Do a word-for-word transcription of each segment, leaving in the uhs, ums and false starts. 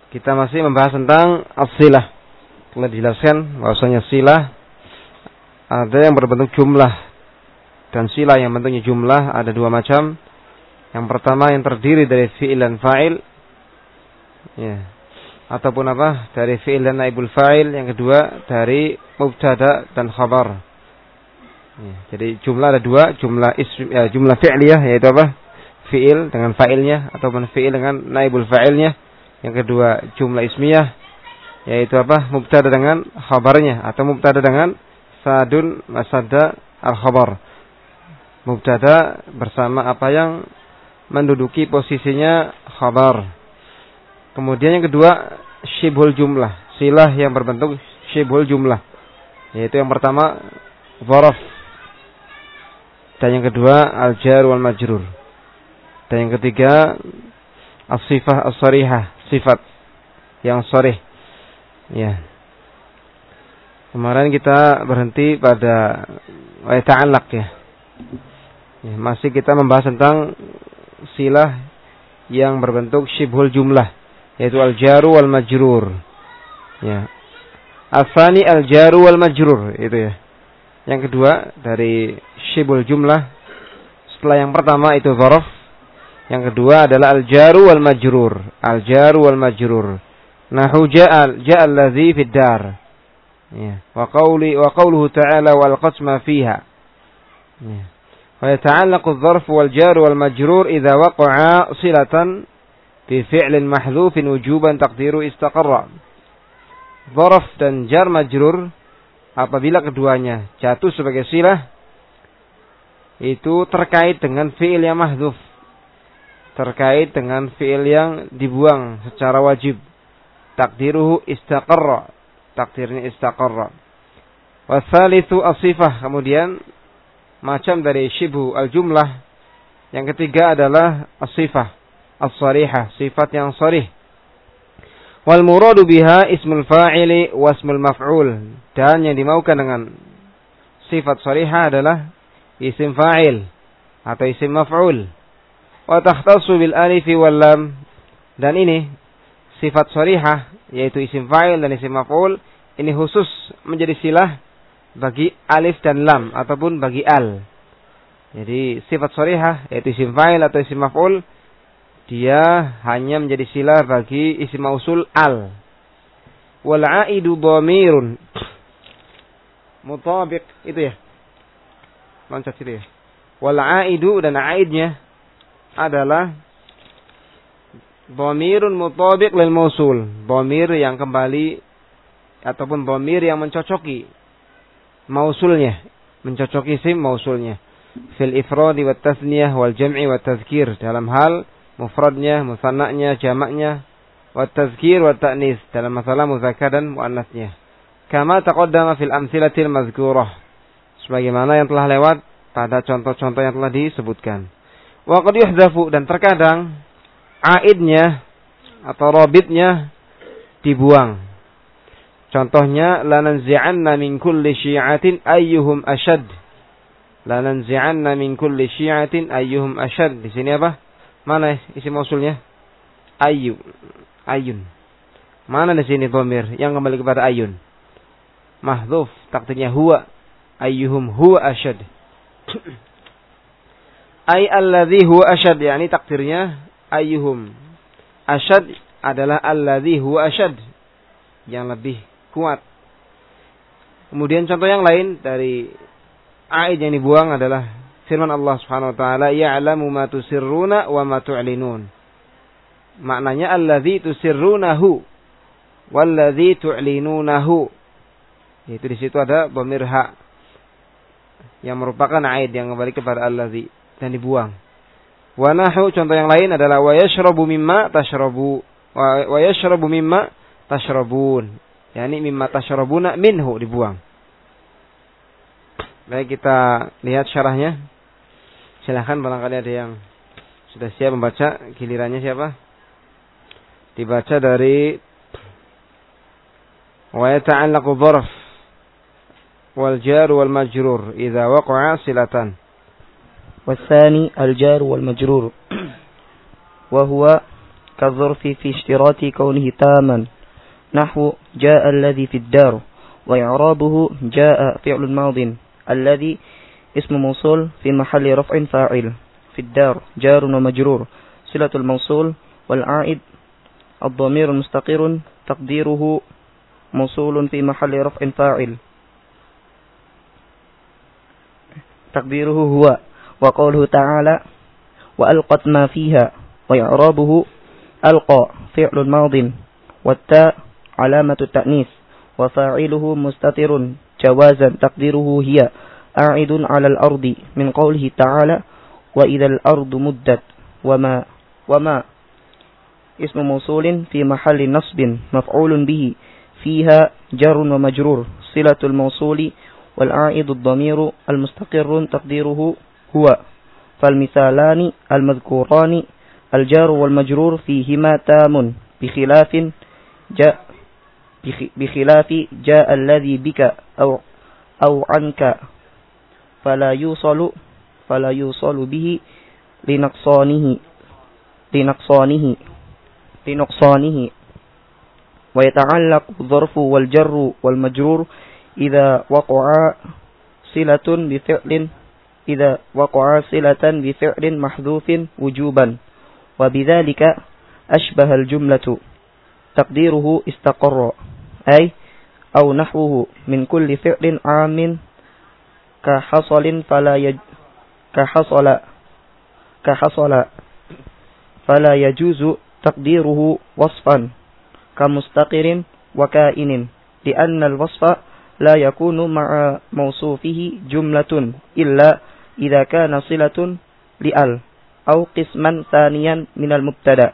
Kita masih membahas tentang as-silah. Telah dijelaskan bahwasanya silah ada yang berbentuk jumlah dan silah yang bentuknya jumlah ada dua macam. Yang pertama yang terdiri dari fi'il dan fa'il, ya, ataupun apa dari fi'il dan naibul fa'il. Yang kedua dari mubtada dan khabar. Ya, jadi jumlah ada dua, jumlah ism, ya, jumlah fi'liyah yaitu apa? Fi'il dengan fa'ilnya ataupun fi'il dengan naibul fa'ilnya. Yang kedua jumlah ismiyah yaitu apa? Mubtada dengan khabarnya atau mubtada dengan sadun masada al-khabar. Mubtada bersama apa yang menduduki posisinya khabar. Kemudian yang kedua syibhul jumlah, silah yang berbentuk syibhul jumlah, yaitu yang pertama dzaraf, dan yang kedua al-jar wal majrur, dan yang ketiga as-sifah as-sarihah, sifat yang sharih. Ya. Kemarin kita berhenti pada wa ta'allaq ya. Ya, masih kita membahas tentang silah yang berbentuk syibhul jumlah, yaitu al-jaru wal majrur. Ya. Asani al-jaru wal majrur itu ya. Yang kedua dari syibhul jumlah setelah yang pertama itu dzaraf, yang kedua adalah al-jaru wal majrur. Al-jaru wal majrur. Nahu ja'a ja'a allazi fid dar. Ya. Wa qawli wa qawluhu ta'ala wal qasma fiha. Ya. Wa yata'allaqu adh-dharf wal jar wal majrur idza waqa'a silatan fi fi'lin mahdhufin wujuban taqdiru istaqarra. Dharf dan jar majrur apabila keduanya jatuh sebagai silah itu terkait dengan fi'il yang mahdhuf, terkait dengan fi'il yang dibuang secara wajib. Takdiruhu istaqarra, takdirnya istaqarra. Watsalitsu as-sifah, kemudian macam dari syibhu al-jumlah yang ketiga adalah as-sifah as-sarihah, sifat yang sharih. Wal muradu biha ismul fa'ili wa ismul maf'ul, dan yang dimaukan dengan sifat sarihah adalah isim fa'il atau isim maf'ul. Wa takhtassu bil alif wal lam, dan ini sifat sharihah yaitu isim fa'il dan isim maf'ul ini khusus menjadi silah bagi alif dan lam ataupun bagi al. Jadi sifat sharihah yaitu isim fa'il atau isim maf'ul dia hanya menjadi silah bagi isim mausul al. Wal 'aidu dhamirun mutabiq itu ya. Loncat situ ya. Wal 'aidu dan aidnya adalah dhamirun mutabiq lil mausul, dhamir yang kembali ataupun dhamir yang mencocoki mausulnya, mencocoki isim mausulnya. Fil ifradi wat tasniyah wal jam'i wat tazkir, dalam hal mufradnya, musanna'nya, jamaknya, wat tazkir wat ta'nis, dalam masalah muzakkar dan muannasnya. Kama taqaddama fil amtsilatil mazkurah, sebagaimana yang telah lewat pada contoh-contoh yang telah disebutkan. Wa qad yuhzafu, dan terkadang aidnya atau robitnya dibuang. Contohnya lananzi'anna min kulli syi'atin ayyuhum ashad. Lananzi'anna min kulli syi'atin ayyuhum ashad. Di sini apa? Mana isim mausulnya? Ayyu. Ayun. Mana di sini dhamir yang kembali kepada ayun? Mahdhuf, takdirnya huwa. Ayyuhum huwa ashad. Ay alladhi huwa ashad, yakni takdirnya ayyuhum ashad adalah alladhi huwa ashad, yang lebih kuat. Kemudian contoh yang lain dari aid yang dibuang adalah firman Allah Subhanahu wa taala, ya'lamu ma tusirruna wa ma tu'linun. Maknanya alladzi tusirrunahu walladzi tu'linunahu. Itu di situ ada dhamir ha yang merupakan aid yang kembali kepada alladzi dan dibuang. Wa nahu, contoh yang lain adalah wa yashrabu mimma tashrabu wa yashrabu mimma tashrabun, yakni mimma tashrabuna minhu dibuang. Baik, kita lihat syarahnya. Silakan barangkali ada yang sudah siap membaca. Gilirannya siapa? Dibaca dari wa yata'allaqu dzarf wal jar wal majrur idza waqa'a silatan. والثاني الجار والمجرور وهو كالظرف في اشتراط كونه تاما نحو جاء الذي في الدار. وإعرابه جاء فعل ماض الذي اسم موصول في محل رفع فاعل. في الدار جار ومجرور صلة الموصول. والعائد الضمير المستقر تقديره موصول في محل رفع فاعل تقديره هو. وقوله تعالى وألقت ما فيها. وإعرابه ألقى فعل ماض والتاء علامة التأنيث وفاعله مستتر جوازا تقديره هي عائد على الأرض من قوله تعالى وإذا الأرض مدت. وما وما اسم موصول في محل نصب مفعول به فيها جر ومجرور صلة الموصول. والعائد الضمير المستقر تقديره هو. فالمثالان المذكوران الجار والمجرور فيهما تام بخلاف جاء بخلاف جاء الذي بك أو أو عنك فلا يوصل فلا يوصل به لنقصانه لنقصانه لنقصانه. ويتعلق الظرف والجر والمجرور إذا وقع صلة بفعل إذا وقع صلة بفعل محذوف وجوبا. وبذلك أشبه الجملة تقديره استقر أي أو نحوه من كل فعل عام كحصل فلا يج كحصل كحصل فلا يجوز تقديره وصفا كمستقر وكائن لأن الوصف لا يكون مع موصوفه جملة إلا إذا كان صلة لأل أو قسما ثانيا من المبتدأ.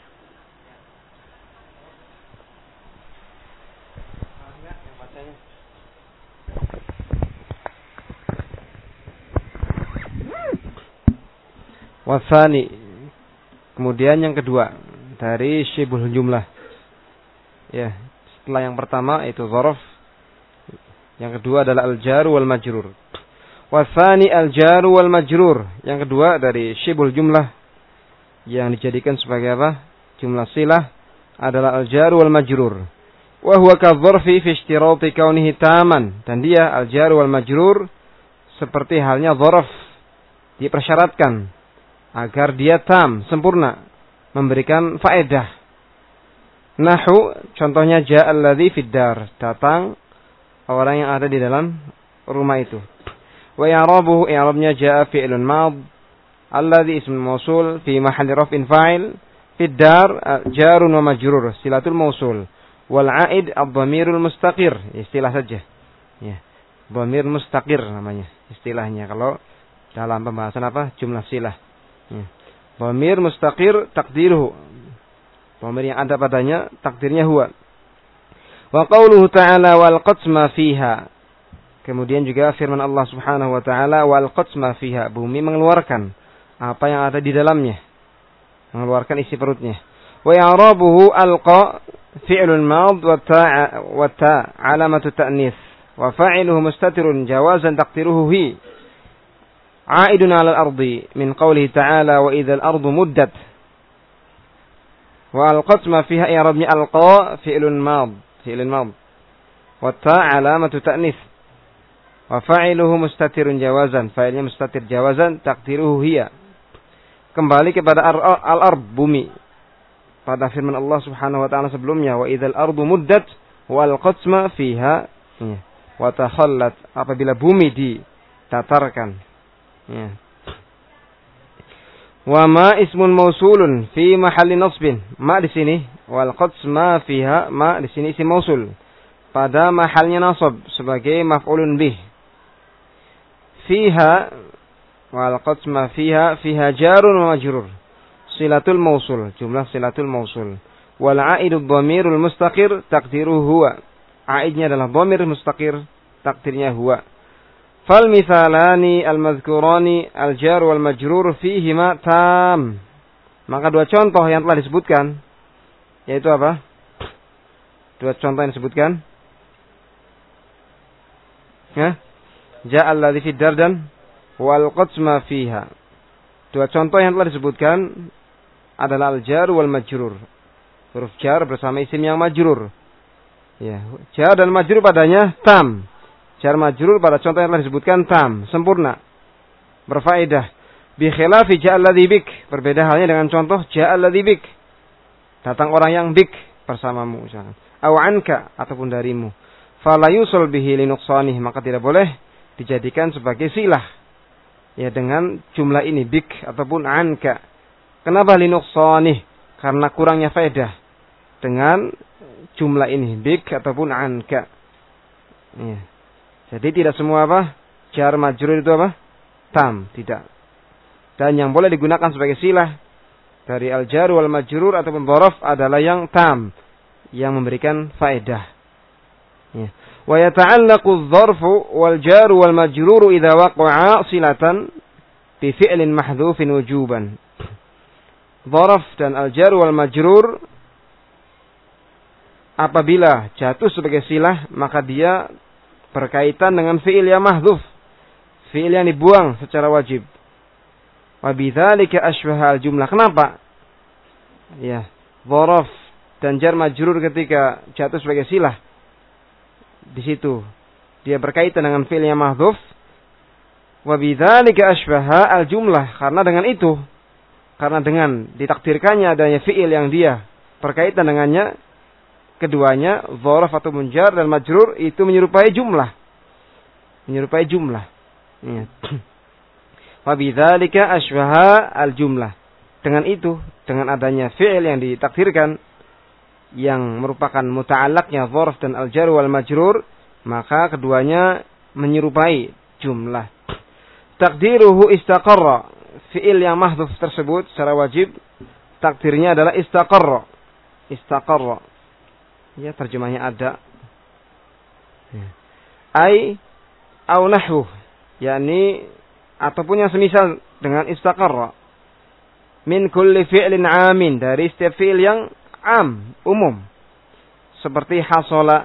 Wasani, kemudian yang kedua dari syibhul jumlah. Ya, setelah yang pertama itu dzaraf, yang kedua adalah al-jar wal majrur. Wasani al-jar wal majrur, yang kedua dari syibhul jumlah yang dijadikan sebagai apa? Jumlah silah adalah al-jar wal majrur. Wa huwa kadh-dzarfi fi ishtirati kaunihi taman, dan dia al-jar wal majrur seperti halnya dzaraf, dipersyaratkan agar dia tam, sempurna, memberikan faedah. Nahu, contohnya ja'al ladzi fid dar, datang orang yang ada di dalam rumah itu. Wa i'rabuhu, i'rabnya ja'a fi'lun mad alladzi ismul mausul fi mahalli raf'in fa'il. Fid dar jarun wa majrur silatul mausul. Wal 'aid ad-dhamirul mustaqir, istilah saja. Ya. Dhamir mustaqir namanya istilahnya kalau dalam pembahasan apa? Jumlah silah. Ya. Dhamir mustaqir takdiruhu. Dhamir yang ada padanya takdirnya huwa. Wa qauluhu ta'ala wal qatma fiha. Kemudian juga firman Allah Subhanahu wa taala wal qatma fiha, bumi mengeluarkan apa yang ada di dalamnya. Mengeluarkan isi perutnya. Wa i'rabuhu alqa fi'lun mad wa ta' wa ta' alamatu ta'nis wa fa'iluhu mustatirun jawazan taqdiruhu hi. عائد على الأرض من قوله تعالى وإذا الأرض مدت. والقسم فيها إعرابnya ألقى فعل ماض فعل ماض والتاء علامة تأنيث وفاعله مستتر جوازا, فاعilnya mustatir jawazan تقديره هي. Kembali kepada al-ard, bumi, pada firman Allah Subhanahu wa taala sebelumnya wa idzal ardu muddat wal qasma fiha wa takhallat, apabila bumi ditatarkan. Ya. Wa ma ismun mausulun fi mahalli nasbin. Ma di sini wal qasma fiha, ma di sini isim mausul pada mahalnya nasab sebagai maf'ulun bih. Fiha wal qasma fiha fiha jarun wa majrur silatul mausul, jumlah silatul mausul. Wal a'idud dhamirul mustaqir taqdiruhu huwa. Aidnya adalah dhamir mustaqir, takdirnya huwa. Fal mithalani al-madhkurani al-jar wal majrur fihima tam. Maka dua contoh yang telah disebutkan, yaitu apa? Dua contoh yang disebutkan. Ya? Ja'al ladzi fid dar dan wal qasma fiha. Dua contoh yang telah disebutkan adalah al-jar wal majrur. Huruf jar bersama isim yang majrur. Ya, jar dan majrur padanya tam. Jar majrur pada contoh yang telah disebutkan tam, sempurna, berfaedah. Bi khilafi ja'alladzi bik, berbeda halnya dengan contoh ja'alladzi bik. Datang orang yang bik bersamamu misalkan. Aw anka ataupun darimu. Fala yusul bihi linuqsanih, maka tidak boleh dijadikan sebagai silah. Ya dengan jumlah ini bik ataupun anka. Kenapa linuqsanih? Karena kurangnya faedah dengan jumlah ini bik ataupun anka. Ya. Jadi tidak semua apa? Jar majrur itu apa? Tam, tidak. Dan yang boleh digunakan sebagai silah dari al-jar wal majrur ataupun dhorof adalah yang tam, yang memberikan faedah. Ya. Wa yata'allaqu adh-dharfu wal jar wal majrur idza waqa'a silatan bi fi'lin mahdhufin wujuban. Dhorof dan al-jar wal majrur apabila jatuh sebagai silah, maka dia berkaitan dengan fi'il yang mahdhuf, fi'il yang dibuang secara wajib. Wa bidzalika asbaha al-jumlah. Kenapa? Ya, dhorof dan jar majrur ketika jatuh sebagai silah, di situ dia berkaitan dengan fi'il yang mahdhuf. Wa bidzalika asbaha al-jumlah, karena dengan itu, karena dengan ditakdirkannya adanya fi'il yang dia berkaitan dengannya, keduanya, dhorof atau jar dan majrur itu menyerupai jumlah. Menyerupai jumlah. Ya. Wa bidzalika asbaha al-jumlah. Dengan itu, dengan adanya fi'il yang ditakdirkan yang merupakan muta'allaqnya dhorof dan al-jar wal majrur, maka keduanya menyerupai jumlah. Takdiruhu istaqarra. Fi'il yang mahdhuf tersebut secara wajib takdirnya adalah istaqarra. Istaqarra. Ya, terjemahnya ada. Ya. Ai au nahwu, yakni ataupun yang semisal dengan istaqarra. Min kulli fi'lin 'amin, dari setiap fi'il yang am, umum. Seperti hasala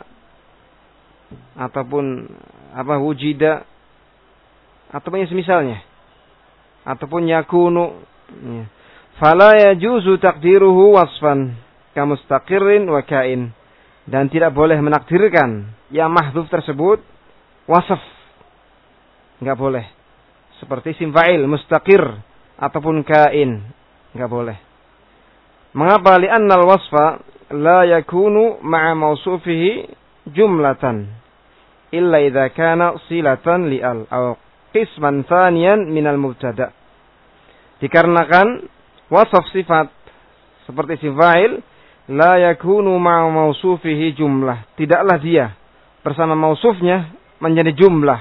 ataupun apa wujida ataupun yang semisalnya. Ataupun yakunu. Ya. Fala yajuzu taqdiruhu wasfan kamustaqirrin wa kain. Dan tidak boleh menakdirkan yang mahdhuf tersebut wasaf. Enggak boleh. Seperti isim fa'il, mustaqir ataupun kain. Enggak boleh. Mengapa? Li'anna al-wasfa la yakunu ma'a mausufihi jumlatan illa idza kana silatan li'al aw qisman thaniyan minal mubtada. Dikarenakan wasaf sifat seperti isim fa'il la yakunu ma'a mausufihi jumlah, tidaklah dia bersama mausufnya menjadi jumlah.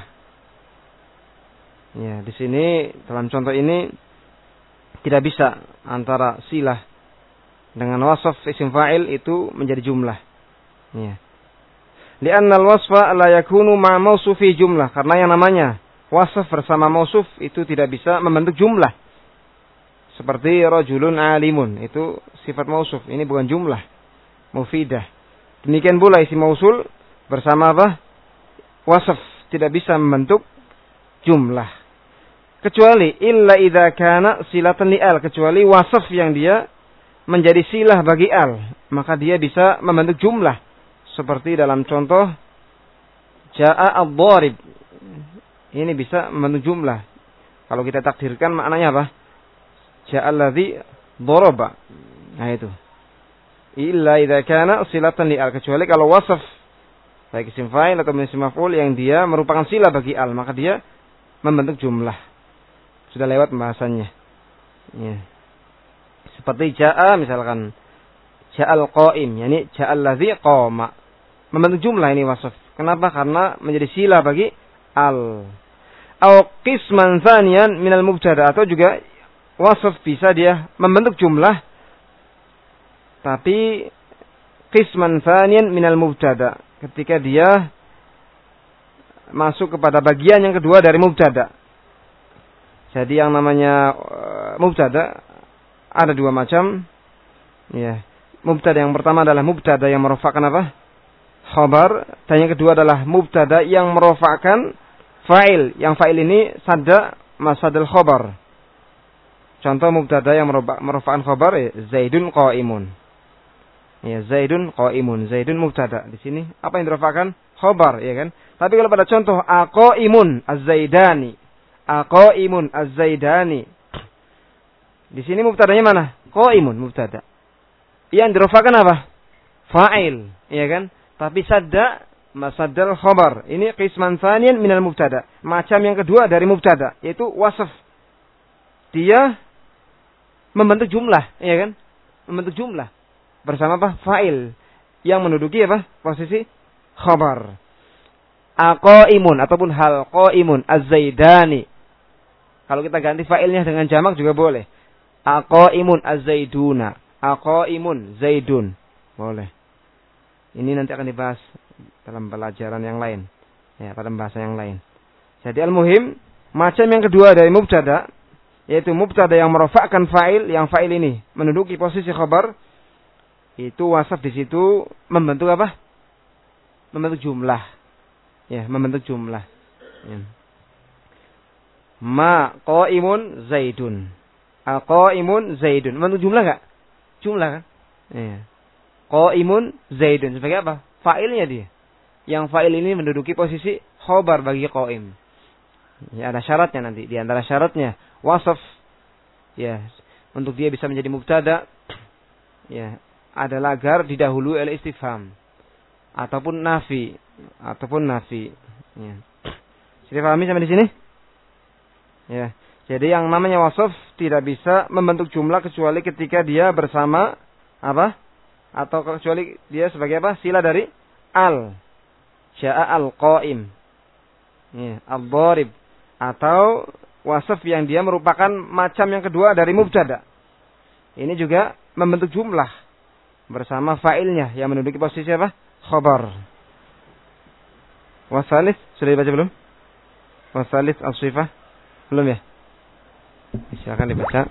Ya, di sini dalam contoh ini tidak bisa antara silah dengan wasaf isim fa'il itu menjadi jumlah. Ya. Li'anna al-wasfa la yakunu ma'a mausufihi jumlah, karena yang namanya wasaf bersama mausuf itu tidak bisa membentuk jumlah. Seperti rajulun alimun, itu sifat mausuf, ini bukan jumlah mufidah. Demikian pula isim mausul bersama apa? Wasaf tidak bisa membentuk jumlah. Kecuali illa idza kana silatan li al, kecuali wasaf yang dia menjadi silah bagi al, maka dia bisa membentuk jumlah. Seperti dalam contoh jaa ad-dharib. Ini bisa membentuk jumlah. Kalau kita takdirkan maknanya apa? Ja'alladzi daraba. Nah itu. Illa idza kana silatan li al, kecuali kalau wasaf baik isim fa'il atau isim maf'ul yang dia merupakan silah bagi al, maka dia membentuk jumlah. Sudah lewat pembahasannya. Ya. Seperti ja'a misalkan ja'al qa'im, yakni ja'alladzi qama. Membentuk jumlah ini wasaf. Kenapa? Karena menjadi silah bagi al. Au qisman tsaniyan minal mubtada, atau juga wasaf bisa dia membentuk jumlah tapi qisman tsaniyan minal mubtada, ketika dia masuk kepada bagian yang kedua dari mubtada. Jadi yang namanya uh, mubtada ada dua macam. Ya. Mubtada yang pertama adalah mubtada yang merofakkan apa? Khabar, dan yang kedua adalah mubtada yang merofakkan fa'il. Yang fa'il ini sadda masadul khabar. contoh mubtada yang merofakkan khabar ya, Zaidun qa'imun. Ya, Zaidun qa'imun. Zaidun mubtada. Di sini apa yang dirofakkan? Khabar, ya kan? Tapi kalau pada contoh aqaimun az-Zaidani. Aqaimun az-Zaidani. Di sini mubtadanya mana? Qaimun mubtada. Yang dirofakkan apa? Fa'il, ya kan? Tapi sadda masaddal khabar. Ini qisman tsaniyan minal mubtada. Macam yang kedua dari mubtada, yaitu wasf. Dia membentuk jumlah, ya kan? Membentuk jumlah. Bersama apa? Fa'il. Yang menduduki apa? Posisi khabar. Aqaimun ataupun hal qaimun az-Zaidani. Kalau kita ganti fa'ilnya dengan jamak juga boleh. Aqaimun az-Zaiduna. Aqaimun Zaidun. Boleh. Ini nanti akan dibahas dalam pelajaran yang lain. Ya, pada pembahasan yang lain. Jadi al-muhim, macam yang kedua dari mubtada, yaitu mubtada yang merofakkan fa'il, yang fa'il ini menduduki posisi khabar, itu wasaf di situ membentuk apa? Membentuk jumlah. Ya, membentuk jumlah. Ya. Ma qaimun Zaidun. Aqaimun Zaidun. Membentuk jumlah enggak? Jumlah kan? Ya. Qaimun Zaidun. Sebagai apa? Fa'ilnya dia. Yang fa'il ini menduduki posisi khobar bagi qaim. Ya, ada syaratnya nanti. Di antara syaratnya wasaf, ya, untuk dia bisa menjadi mubtada, ya, adalah agar didahului oleh istifham ataupun nafi, ataupun nafi. Ya. Sudah pahami sampai di sini? Ya. Jadi yang namanya wasaf tidak bisa membentuk jumlah kecuali ketika dia bersama apa? Atau kecuali dia sebagai apa? Sila dari al. Sya'a al-qaim. Ya, al-dharib. Atau wasaf yang dia merupakan macam yang kedua dari mubtada. Ini juga membentuk jumlah bersama fa'ilnya yang menduduki posisi apa? Khabar. Wasalis sudah dibaca belum? Wasalis as-sifah belum ya? Silakan dibaca.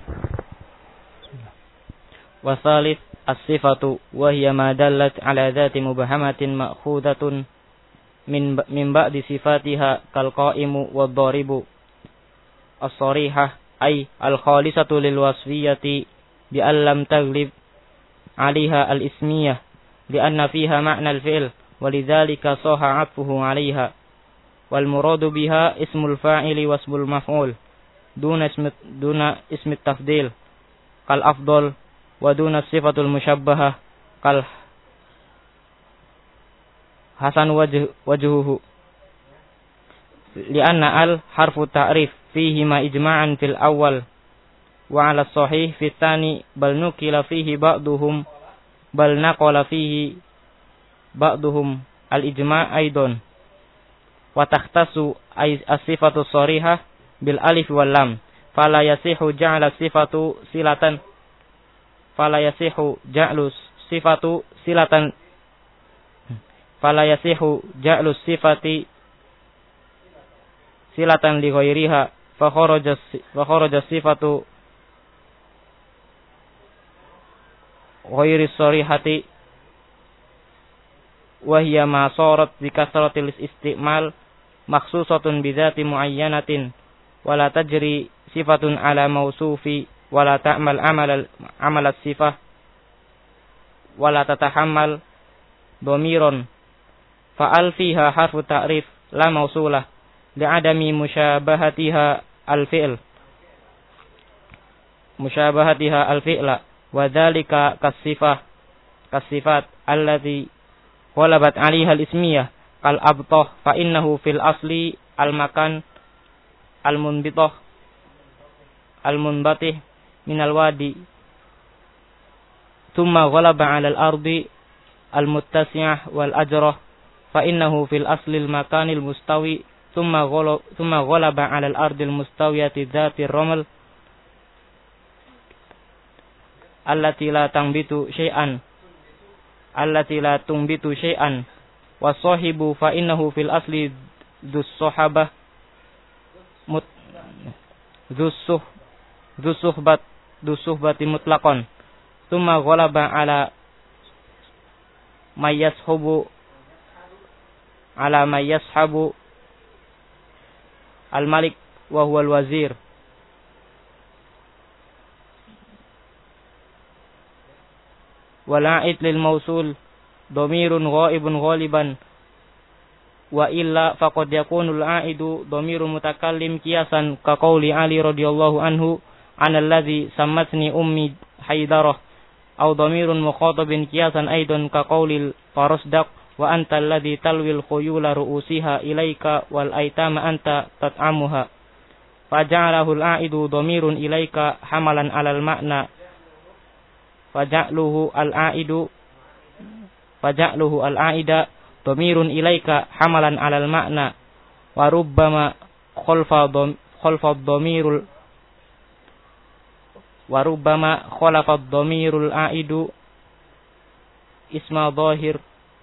Wasalis as-sifatu wa hiya ma dallat ala dzati mubahamatin ma'khudatun min min ba'di sifatiha kal qa'imu wad dharibu as-sarihah ay al-khalisatu lil wasfiyati bi allam taglib 'alaiha al-ismiyah li anna fiha ma'na al-fi'l walidzalika sahha 'atfuhu 'alaiha wal muradu biha ismul fa'ili wasmul maf'ul duna ismi duna ismi tafdil kal afdal wa duna sifatul musyabbahah kal hasan wajh wajhuhu lianna al harfu ta'rif fihi ma ijma'an fil awal wa 'ala sahih fi tsani bal nukila fihi ba'duhum bal naqala fihi ba'duhum al ijma' aidan wa takhtasu as-sifatu sharihah bil alif wal lam fala yasihu ja'ala sifatu silatan fala yasihu ja'lu sifatu silatan fala yasihu ja'lu sifati silatan li ghairiha fa kharaja fa kharaja sifatu ghairi sarihati wa hiya ma sarat bi kasratil istimal makhsusatun bi dzati muayyanatin wala tajri sifatun ala mausufi wala ta'mal amal amal as-sifah wala tatahammal dhamiran fa'al fiha harfu ta'rif la mausulah li'adami musyabahatiha al-fi'l musyabahatiha al-fi'la wa dzalika kas-sifah kas-sifat allati ghalabat 'alaiha al-ismiyah kal abtah fa innahu fil asli al-makan al-munbitah al-munbatih min al-wadi thumma ghalaba 'ala al-ardi al-muttasi'ah wal ajrah fa innahu fil asli al-makan al-mustawi thumma ghalaba thumma ghalaba 'ala al-ardi al-mustawiyati dzati ar-ramal allati la tanbitu syai'an allati la tumbitu syai'an wa sahibu fa innahu fil asli dzus sahabah mut dzusuh dzusuhbat dzusuhbati mutlaqan thumma ghalaba ala mayyashubu ala mayyashabu al malik wa huwa al wazir wal a'id lil mausul dhamirun ghaibun ghaliban wa illa faqad yakunu al-a'idu dhamirun mutakallim qiyasan ka qauli Ali radhiyallahu anhu ana alladhi sammatni ummi Haidarah aw dhamirun mukhatabin qiyasan aidan ka qauli Farasdaq wa anta alladhi talwil khuyula ru'usiha ilaika wal aitama anta tat'amuha faja'alahu al-a'idu dhamirun ilaika hamalan 'alal ma'na faja'luhu al-a'idu faja'luhu al-a'ida dhamirun ilaika hamalan 'alal ma'na wa rubbama khalfa khalfa dhamirul wa rubbama khalafa dhamirul a'idu isma dhahir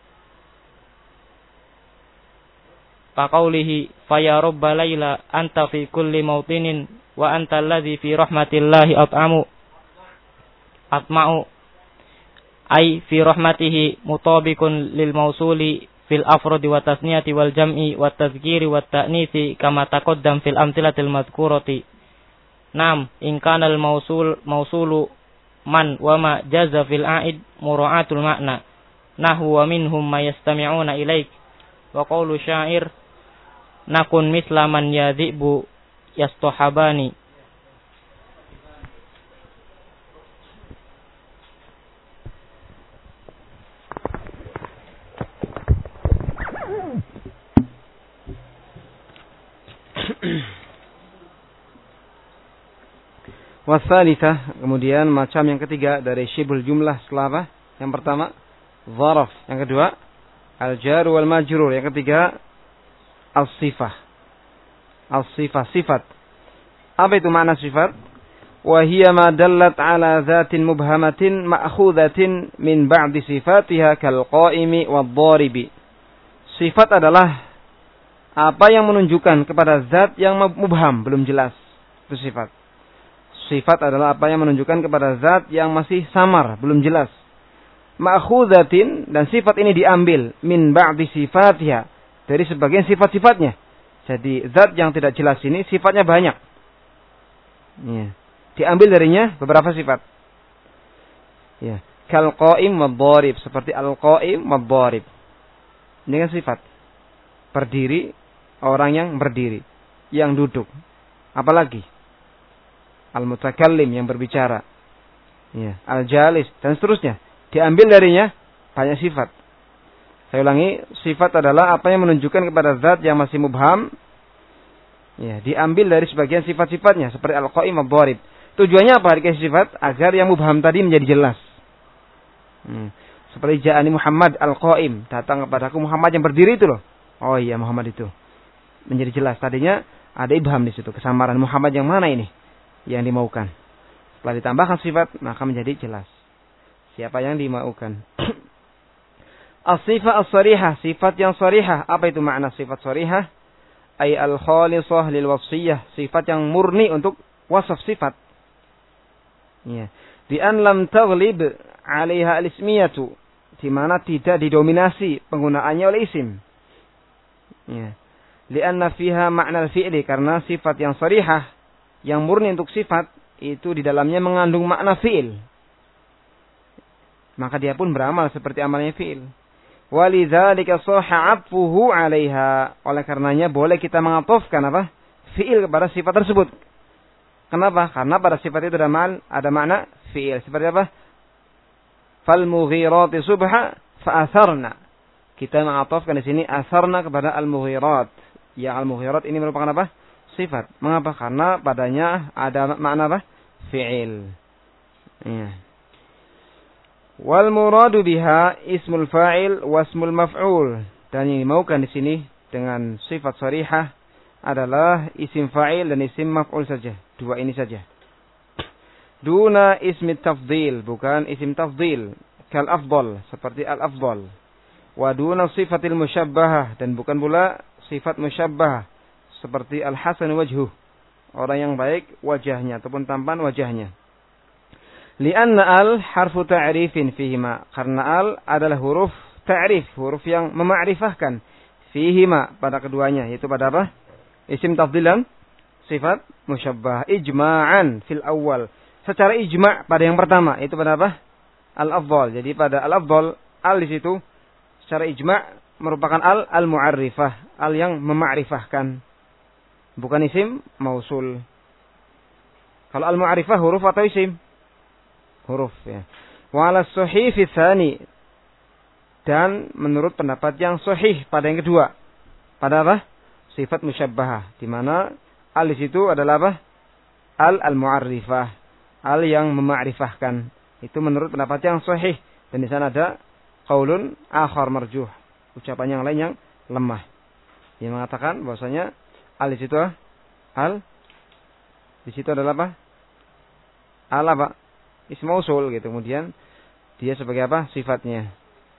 fa qawlihi fa ya rabba laila anta fi kulli mawtinin wa anta alladhi fi rahmatillahi at'amu atma'u ay fi rahmatihi mutabiqun lil mausuli fil afrodi wa tasniyati wal jam'i wa tazkiri wa ta'nisi kama taqaddam fil amtilatil madhkurati. Naam, in kana al mausul mausulu man wa ma jaza fil a'id mura'atul ma'na nahwu wa minhum ma yastami'una ilaik wa qawlu syair nakun misla man yadhibu yastahabani. Wasalitah, kemudian macam yang ketiga dari syibhul jumlah setelah apa? Yang pertama dzaraf, yang kedua al-jar wal majrur, yang ketiga as-sifah. As-sifah, sifat. Apa itu makna sifat? Wa hiya ma dallat ala dzatin mubhamatin ma'khudzatin min ba'di sifatiha kal qa'imi wad-dharibi. Sifat adalah apa yang menunjukkan kepada zat yang mubham, belum jelas. Itu sifat. Sifat adalah apa yang menunjukkan kepada zat yang masih samar, belum jelas. Ma'khudzatin, dan sifat ini diambil min ba'di sifatiha, dari sebagian sifat-sifatnya. Jadi zat yang tidak jelas ini sifatnya banyak. Ya. Diambil darinya beberapa sifat. Ya. Kal qa'im wad-dharib, seperti al-qa'im wad-dharib. Ini kan sifat. Berdiri, orang yang berdiri, yang duduk. Apalagi al-mutakallim, yang berbicara, ya, al-jalis, dan seterusnya. Diambil darinya banyak sifat. Saya ulangi, sifat adalah apa yang menunjukkan kepada zat yang masih mubham, ya, diambil dari sebagian sifat-sifatnya, seperti al-qa'im wad-dharib. Tujuannya apa dikasih sifat? Agar yang mubham tadi menjadi jelas. Hmm. Seperti ja'ani Muhammad al-qa'im, datang kepadaku Muhammad yang berdiri itu loh. Oh iya, Muhammad itu. Menjadi jelas. Tadinya ada ibham di situ, kesamaran. Muhammad yang mana ini yang dimaukan? Setelah ditambahkan sifat, maka menjadi jelas siapa yang dimaukan. As-sifat as-sarihah, sifat yang sarihah. Apa itu makna sifat sarihah? Ay al-khalisah lil wasfiyah, sifat yang murni untuk wasaf sifat. Ya. Di an lam taghlib 'alaiha al-ismiyatu, di mana tidak didominasi penggunaannya oleh isim. Ya. Lianna fiha makna al-fi'li, karena sifat yang sarihah, yang murni untuk sifat, itu di dalamnya mengandung makna fi'il. Maka dia pun beramal seperti amalnya fi'il. Walidzalika sahha 'atfuhu 'alaiha. Oleh karenanya boleh kita mengatofkan apa? Fi'il kepada sifat tersebut. Kenapa? Karena pada sifat itu ada makna, ada makna fi'il. Seperti apa? Fal mughirati subha fa'atharna. Kita mengatofkan di sini asarna kepada al-mughirat. Ya, al-mughirat ini merupakan apa? Sifat. Mengapa? Karena padanya ada makna apa? Fi'il. Ya. Wal muradu biha ismul fa'il wasmul maf'ul. Dan yang dimaukan di sini dengan sifat sarihah adalah isim fa'il dan isim maf'ul saja. Dua ini saja. Duna ismi tafdhil, bukan isim tafdhil. Kal afdal, seperti al-afdal. Wa duna sifatil musyabbahah, dan bukan pula sifat musyabbahah, seperti al-hasan wajhuh, orang yang baik wajahnya ataupun tampan wajahnya. Lianna al harfu ta'rifin fihima, karena al adalah huruf ta'rif, huruf yang memakrifahkan fihima, pada keduanya, yaitu pada apa? Isim tafdhil dan sifat musyabbah. Ijma'an fil awal, secara ijma' pada yang pertama, itu pada apa? al-afdal. Jadi pada al-afdal, al di situ secara ijma' merupakan al al-mu'arrifah, al yang memakrifahkan. Bukan isim mausul. Kalau al-mu'arrifah huruf atau isim? Huruf ya. Wa 'ala as-sahih fi tsani. Dan menurut pendapat yang sahih pada yang kedua. Pada apa? Sifat musyabbahah, di mana al di situ adalah apa? Al al-mu'arrifah, al yang memakrifahkan. Itu menurut pendapat yang sahih. Dan di sana ada qaulun akhar marjuh, ucapan yang lain yang lemah, yang mengatakan bahwasanya al di situ al di situ adalah apa? Al apa? Ism mausul gitu. Kemudian dia sebagai apa? Sifatnya.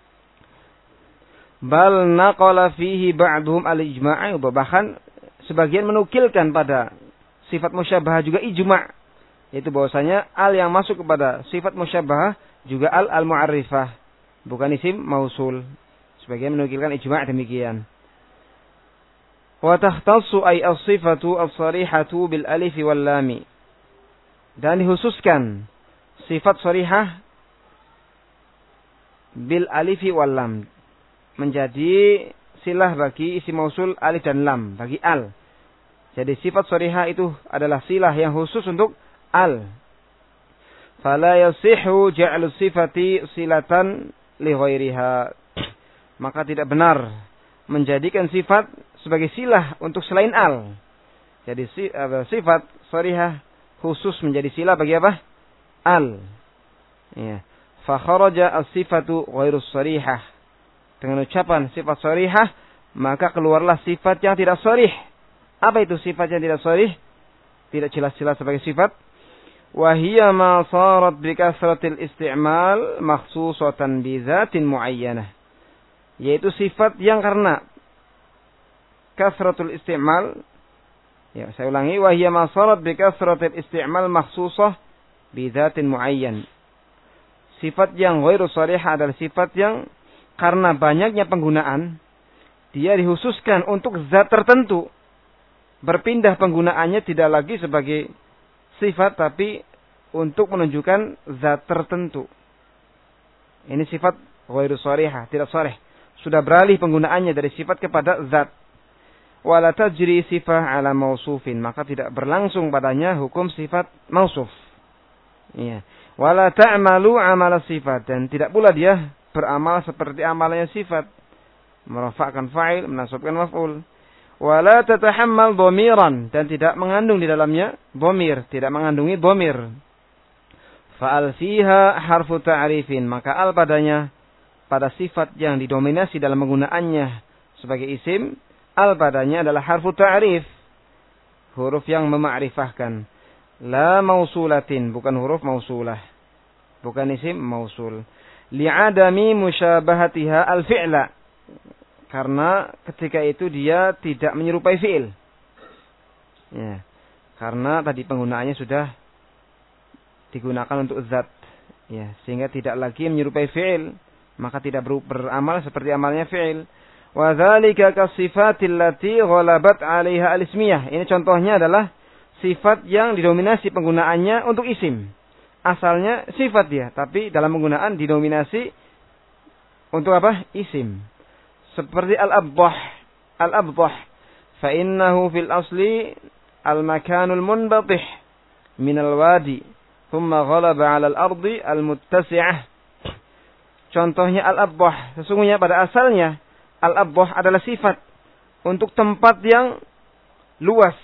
Bal naqala fihi ba'dhum al-ijma', bahkan sebagian menukilkan pada sifat musyabbahah juga ijma', yaitu bahwasanya al yang masuk kepada sifat musyabbahah juga al al-mu'arrifah, bukan isim mausul. Sebagian menukilkan ijma' demikian. Wa takhtassu ay as-sifatu as-sarihatu bil alif wal lam. Dan dikhususkan sifat sarihah bil alif wal lam, menjadi silah bagi isim mausul alif dan lam, bagi al. Jadi sifat sarihah itu adalah silah yang khusus untuk al. Fala yasihu ja'lu sifati silatan li ghairiha. Maka tidak benar menjadikan sifat sebagai silah untuk selain al. Jadi sifat sarihah khusus menjadi silah bagi apa? Al. Ya. Fa kharaja as-sifatu ghairu sarihah. Dengan ucapan sifat sarihah, maka keluarlah sifat yang tidak sarih. Apa itu sifat yang tidak sarih? Tidak jelas-jelas sebagai sifat. Wahiyya ma sarat bi kasratil isti'mal makhsusatan bi dzatin muayyanah. Yaitu sifat yang karena kasratul isti'mal, ya saya ulangi, wahiyya ma sarat bi kasratil isti'mal makhsusah bi dzatin muayyan. Sifat yang ghairu sarihah adalah sifat yang karena banyaknya penggunaan, dia dikhususkan untuk zat tertentu. Berpindah penggunaannya tidak lagi sebagai sifat, tapi untuk menunjukkan zat tertentu. Ini sifat ghairu sharihah, tidak sharih. Sudah beralih penggunaannya dari sifat kepada zat. Wala tajri sifah ala mausufin, maka tidak berlangsung padanya hukum sifat mausuf. Iya. Wala ta'malu amala sifat, dan tidak pula dia beramal seperti amalnya sifat, merafa'kan fa'il, menasabkan maf'ul. Wala tatahammal dhamiran, dan tidak mengandung di dalamnya dhamir, tidak mengandungi dhamir. Fa'al fiha harfu ta'rifin, maka al padanya pada sifat yang didominasi dalam penggunaannya sebagai isim, al padanya adalah harfu ta'rif, huruf yang memakrifahkan. La mausulatin, bukan huruf mausulah, bukan isim mausul. Li'adami musyabahatiha al-fi'la, karena ketika itu dia tidak menyerupai fi'il. Ya, karena tadi penggunaannya sudah digunakan untuk zat, ya, sehingga tidak lagi menyerupai fi'il, maka tidak ber- beramal seperti amalnya fi'il. Wa dzalika kasifatil lati ghalabat 'alaiha al-ismiyah. Ini contohnya adalah sifat yang didominasi penggunaannya untuk isim. Asalnya sifat dia, tapi dalam penggunaan didominasi untuk apa? Isim. Seperti al-abdah. Al-abdah. Fa innahu fil asli al-makanul munbatih min al-wadi, thumma ghalaba 'ala al-ardi al-muttasi'ah. Contohnya al-abdah. Sesungguhnya pada asalnya al-abdah adalah sifat untuk tempat yang luas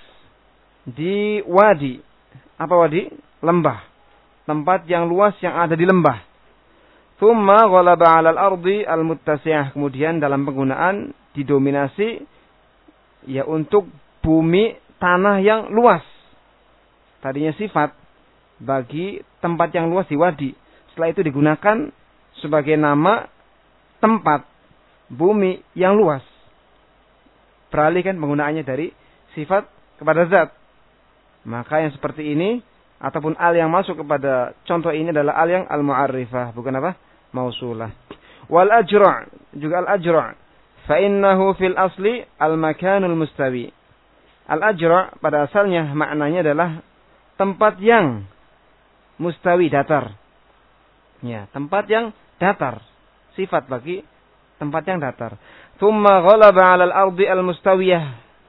di wadi. Apa wadi? Lembah. Tempat yang luas yang ada di lembah. Thumma ghalaba 'alal ardi al-muttasi'ah. Kemudian dalam penggunaan didominasi ya untuk bumi tanah yang luas. Tadinya sifat bagi tempat yang luas di wadi. Setelah itu digunakan sebagai nama tempat bumi yang luas. Beralihkan penggunaannya dari sifat kepada zat. Maka yang seperti ini ataupun al yang masuk kepada contoh ini adalah al yang al-mu'arrifah, bukan apa? Mausulah. Wal ajra', juga al ajra'. Fa innahu fil asli al-makanul mustawi. Al ajra' pada asalnya maknanya adalah tempat yang mustawi, datar. Ya, tempat yang datar. Sifat bagi tempat yang datar. Thumma ghalaba 'ala al-ardi al-mustawiyah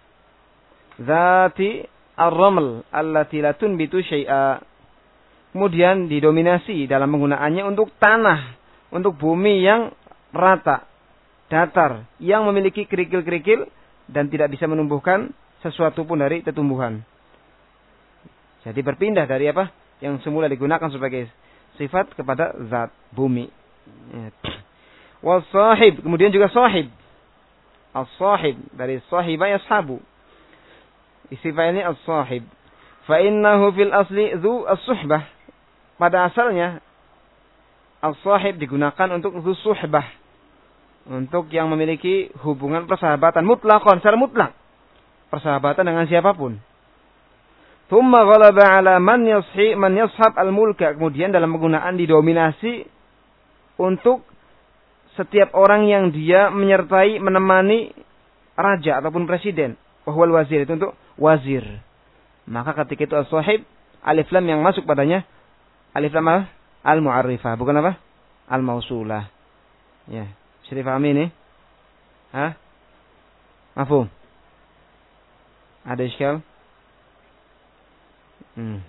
dzati ar-raml allati la tunbitu syai'a. Kemudian didominasi dalam penggunaannya untuk tanah, untuk bumi yang rata, datar, yang memiliki kerikil-kerikil dan tidak bisa menumbuhkan sesuatu pun dari tumbuhan. Jadi berpindah dari apa yang semula digunakan sebagai sifat kepada zat bumi. Was-sahib, kemudian juga sahib. As-sahib dari sahiba yashabu. Isi fa'ilnya as-sahib. Fa innahu fil asli dzu as-suhbah. Pada asalnya as-sahib digunakan untuk dzu suhbah. Untuk yang memiliki hubungan persahabatan mutlaqan, secara mutlak. Persahabatan dengan siapapun. Thumma ghalaba 'ala man yashi man yashab al-mulka. Kemudian dalam penggunaan didominasi untuk setiap orang yang dia menyertai, menemani raja ataupun presiden. Wahwal wazir, itu untuk wazir. Maka ketika itu as-sahib, alif lam yang masuk padanya alif lam al-mu'arrifah, bukan apa? Al-mausulah. Ya, bisa dipahami ini? Hah? Mafhum? Ada iskal? Hmm.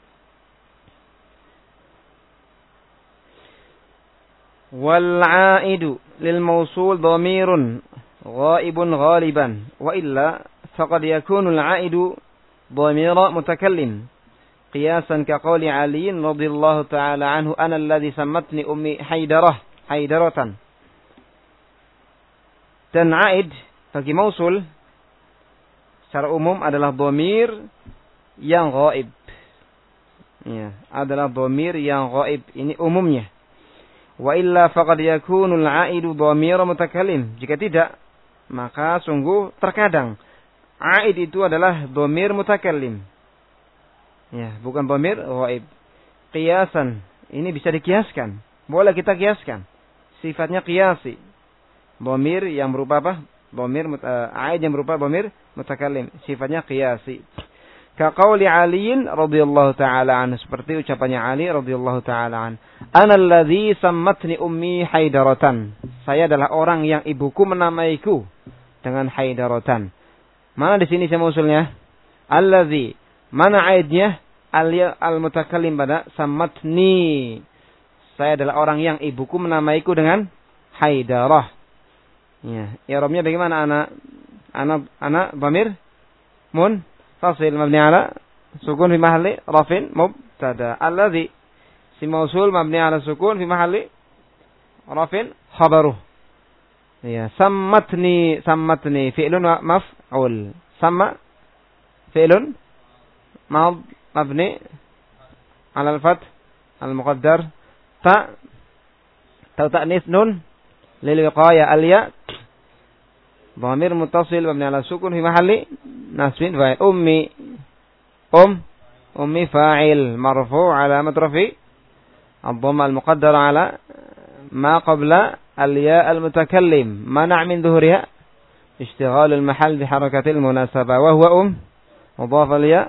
Wal-'aidu lil mausul dhamirun ghaibun ghaliban wa illa faqad yakunu al-'aidu dhamira mutakallim qiyasan ka qawli Ali radhiyallahu ta'ala anhu ana alladhi sammatni ummi haidarah haidaratan. Dan 'aid bagi mausul secara umum adalah dhamir yang ghaib. Ya, adalah dhamir yang ghaib, ini umumnya. Wa illa faqad yakunu al-'aidu dhamira mutakallim. Jika tidak, maka sungguh terkadang aid itu adalah dhamir mutakallim. Ya, bukan dhamir ghaib. Qiyasan, ini bisa dikiaskan. Boleh kita kiaskan. Sifatnya qiyasi. Dhamir yang berupa apa? Dhamir uh, aid yang berupa dhamir mutakallim. Sifatnya qiyasi. Ka qauli Ali radhiyallahu ta'ala anhu, seperti ucapannya Ali radhiyallahu ta'ala an. Ana alladhi sammatni ummi haidaratan. Saya adalah orang yang ibuku menamaiku dengan haidaratan. Mana di sini sama usulnya? Alladhi. Mana aidnya? Al-mutakallim pada sammatni. Saya adalah orang yang ibuku menamaiku dengan haidarah. Ya, i'rabnya bagaimana anak? Anak anak dhamir mun fasil mabni ala sukun fi mahalli rafin mubtada. Alladhi si mausul mabni ala sukun fi mahalli rafin khabaruh. Ya, sammatni sammatni fi'lun maf'ul. Sama fi'lun mabni ala al-fath al-muqaddar ta ta ta'nis nun lil wiqaya al-ya dhamir muttasil mabni ala sukun fi mahalli nasbin fa'il. Ummi um ummi fa'il marfu' alamat rafi ad-dhamma al-muqaddara ala ma qabla al-ya al-mutakallim mana' min dhuhriha ishtighal al-mahall bi harakati al-munasabah wa huwa um mudhaf al-ya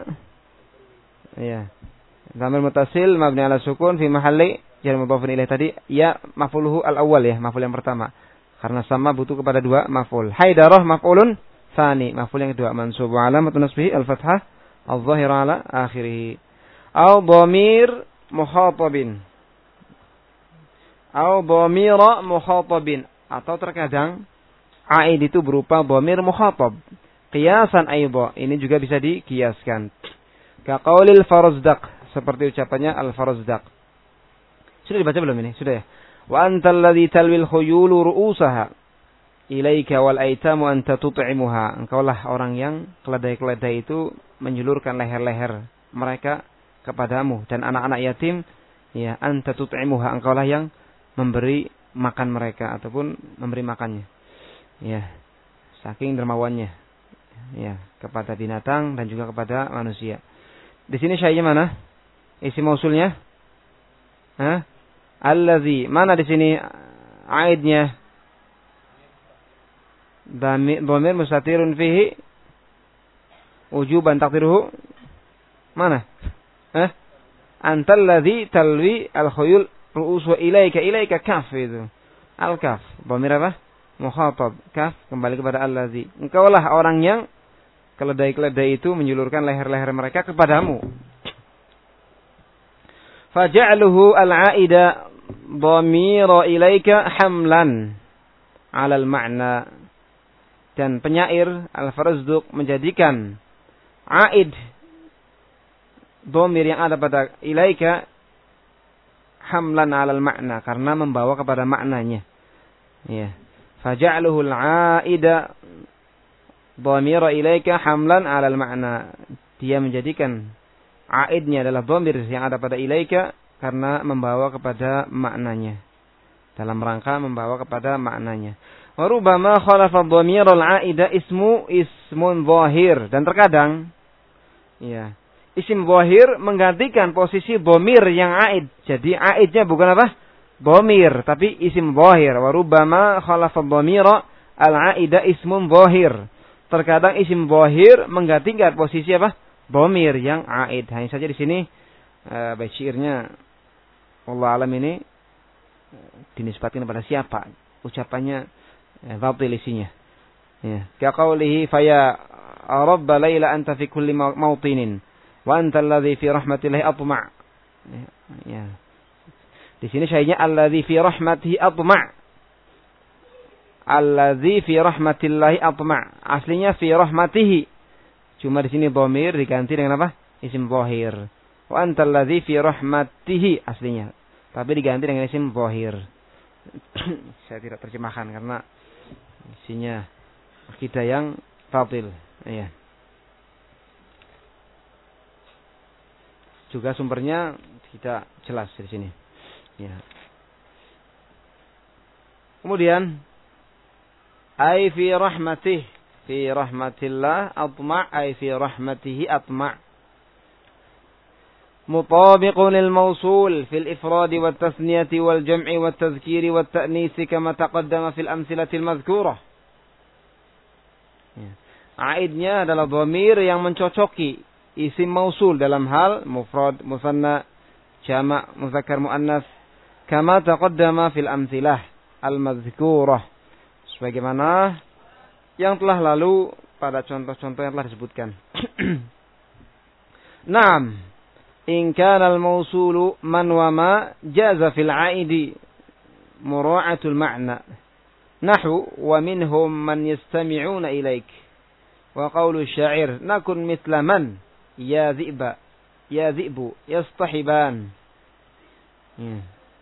ya dhamir muttasil mabni ala sukun fi mahalli jar mudhaf ilaih. Tadi ya maf'uluhu al-awwal, ya maf'ul yang pertama. Karena sama butuh kepada dua maf'ul. Haidarah maf'ulun tsani, maf'ul yang kedua, mansub wa alamatun nasbihi al-fathah adh-dhahira ala akhirih. Au dhamir mukhatabin. Au dhamira mukhatabin, atau terkadang aid itu berupa dhamir mukhatab. Qiyasan aidha, ini juga bisa dikiaskan. Ka qaulil Farazdaq, seperti ucapannya al-Farazdaq. Sudah dibaca belum ini? Sudah ya? Wa antal ladzi talwil khuyulu ru'usaha ilaika wal aitamu anta tut'imuha. Engkaulah orang yang keledai-keledai itu menjulurkan leher-leher mereka kepadamu, dan anak-anak yatim ya anta tut'imuha, engkaulah yang memberi makan mereka ataupun memberi makannya. Ya, saking dermawannya ya kepada binatang dan juga kepada manusia. Di sini syai'nya mana? Isi mausulnya? Hah? Allazi, mana di sini aidnya? Dhamir mustatirun fihi wujuban taqdiruhu mana? Eh? Antal ladzi talwi al-khuyul ru'us wa ilaika, ilaika kaf itu. Al-kaf. Dhamir apa? Mukhatab. Kaf kembali kepada allazi. Engkaulah orang yang keledai-keledai itu menjulurkan leher-leher mereka kepadamu. Faja'luhu al-'aida dhamira ilaika hamlan 'ala al-ma'na. Dan penyair Al-Farazduq menjadikan aid dhamir yang ada pada ilaika hamlan 'ala al-ma'na, karena membawa kepada maknanya. Ya. Faja'luhu al-'aida dhamira ilaika hamlan 'ala al-ma'na. Dia menjadikan aidnya adalah dhamir yang ada pada ilaika karena membawa kepada maknanya. Dalam rangka membawa kepada maknanya. Wa rubbama khalafa dhamir al-'aida ismu ismun zahir, dan terkadang ya, isim zahir menggantikan posisi dhamir yang aid. Jadi aidnya bukan apa? Dhamir, tapi isim zahir. Wa rubbama khalafa dhamir al-'aida ismun zahir. Terkadang isim zahir menggantikan posisi apa? Dhamir yang aid. Hanya saja di sini uh, bait syairnya Allah alam ini dinisbatkan kepada siapa? Ucapannya batil isinya. Ya. Ka qaulihi fa ya rabb laila anta fi kulli mawtinin wa anta alladhi fi rahmatillahi atma'. Ya. Di sini syai'nya alladhi fi rahmatihi atma'. Alladhi fi rahmatillahi atma'. Aslinya fi rahmatihi. Cuma di sini dhamir diganti dengan apa? Isim zahir. Wa anta alladhi fi rahmatihi aslinya. Tapi diganti dengan isim zahir. Saya tidak terjemahkan karena isinya akidah yang batil. Iya. Juga sumbernya tidak jelas di sini. Ya. Kemudian ai fi rahmatih, fi rahmatillah atma' ai fi rahmatihi atma'. Mutabiqun lil mawsul fil ifrad wat tasniyati wal jam'i wat tadhkiri wat ta'nis kama taqaddama fil amsilati al madhkurah. Ya. Aidnya adalah dhamir yang mencocoki isim mausul dalam hal mufrad, musanna, jama', muzakkar, muannas, kama taqaddama fil amsilah al madhkurah. Sebagaimana yang telah lalu pada contoh-contoh yang telah disebutkan. Naam. In kana al-mawsulu man wa ma jaza fil 'aidi mura'atul ma'na. Nahu wa minhum man yastami'una ilaik. Wa qawlu syair nakun mithla man ya dhi'ba ya dhi'bu yastahiban. Ya.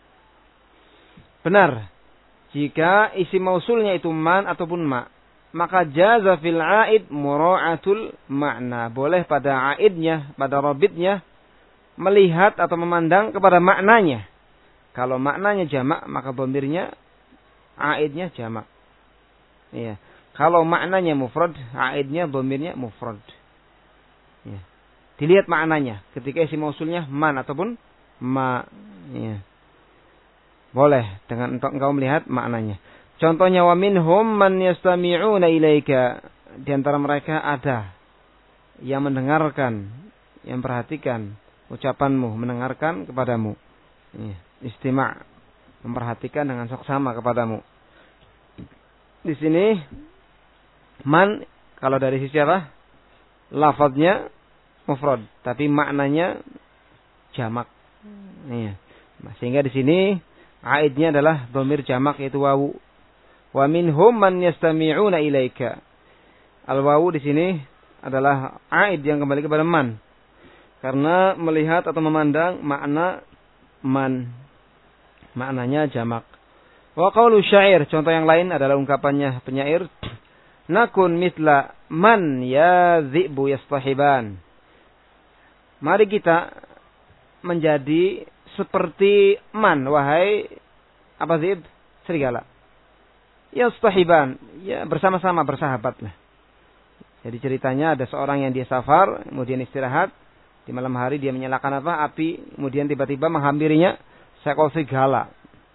Benar. Jika isim mausulnya itu man ataupun ma, maka jaza fil 'aid mura'atul ma'na. Boleh pada aidnya, pada rabitnya melihat atau memandang kepada maknanya. Kalau maknanya jamak, maka dhamirnya aidnya jamak. Iya. Kalau maknanya mufrad, aidnya dhamirnya mufrad. Iya. Dilihat maknanya ketika isim mausulnya man ataupun ma. Iya. Boleh dengan untuk engkau melihat maknanya. Contohnya wa minhum man yastami'una ilaika. Di antara mereka ada yang mendengarkan, yang perhatikan ucapanmu, mendengarkan kepadamu. Ya, istima', memperhatikan dengan seksama kepadamu. Di sini man kalau dari sisi apa? Lafadznya mufrad, tapi maknanya jamak. Ya. Sehingga di sini aidnya adalah dhamir jamak yaitu wawu. Wa minhum man yastami'una ilaika. Al wawu di sini adalah aid yang kembali kepada man. Karena melihat atau memandang makna man. Maknanya jamak. Wa qawlu syair. Contoh yang lain adalah ungkapannya penyair. Nakun mitla man ya dhi'bu yastahiban. Mari kita menjadi seperti man. Wahai apa dhib? Serigala. Yastahiban. Ya bersama-sama bersahabatlah. Jadi ceritanya ada seorang yang dia safar. Kemudian istirahat. Di malam hari dia menyalakan apa? Api. Kemudian tiba-tiba menghampirinya seekor serigala.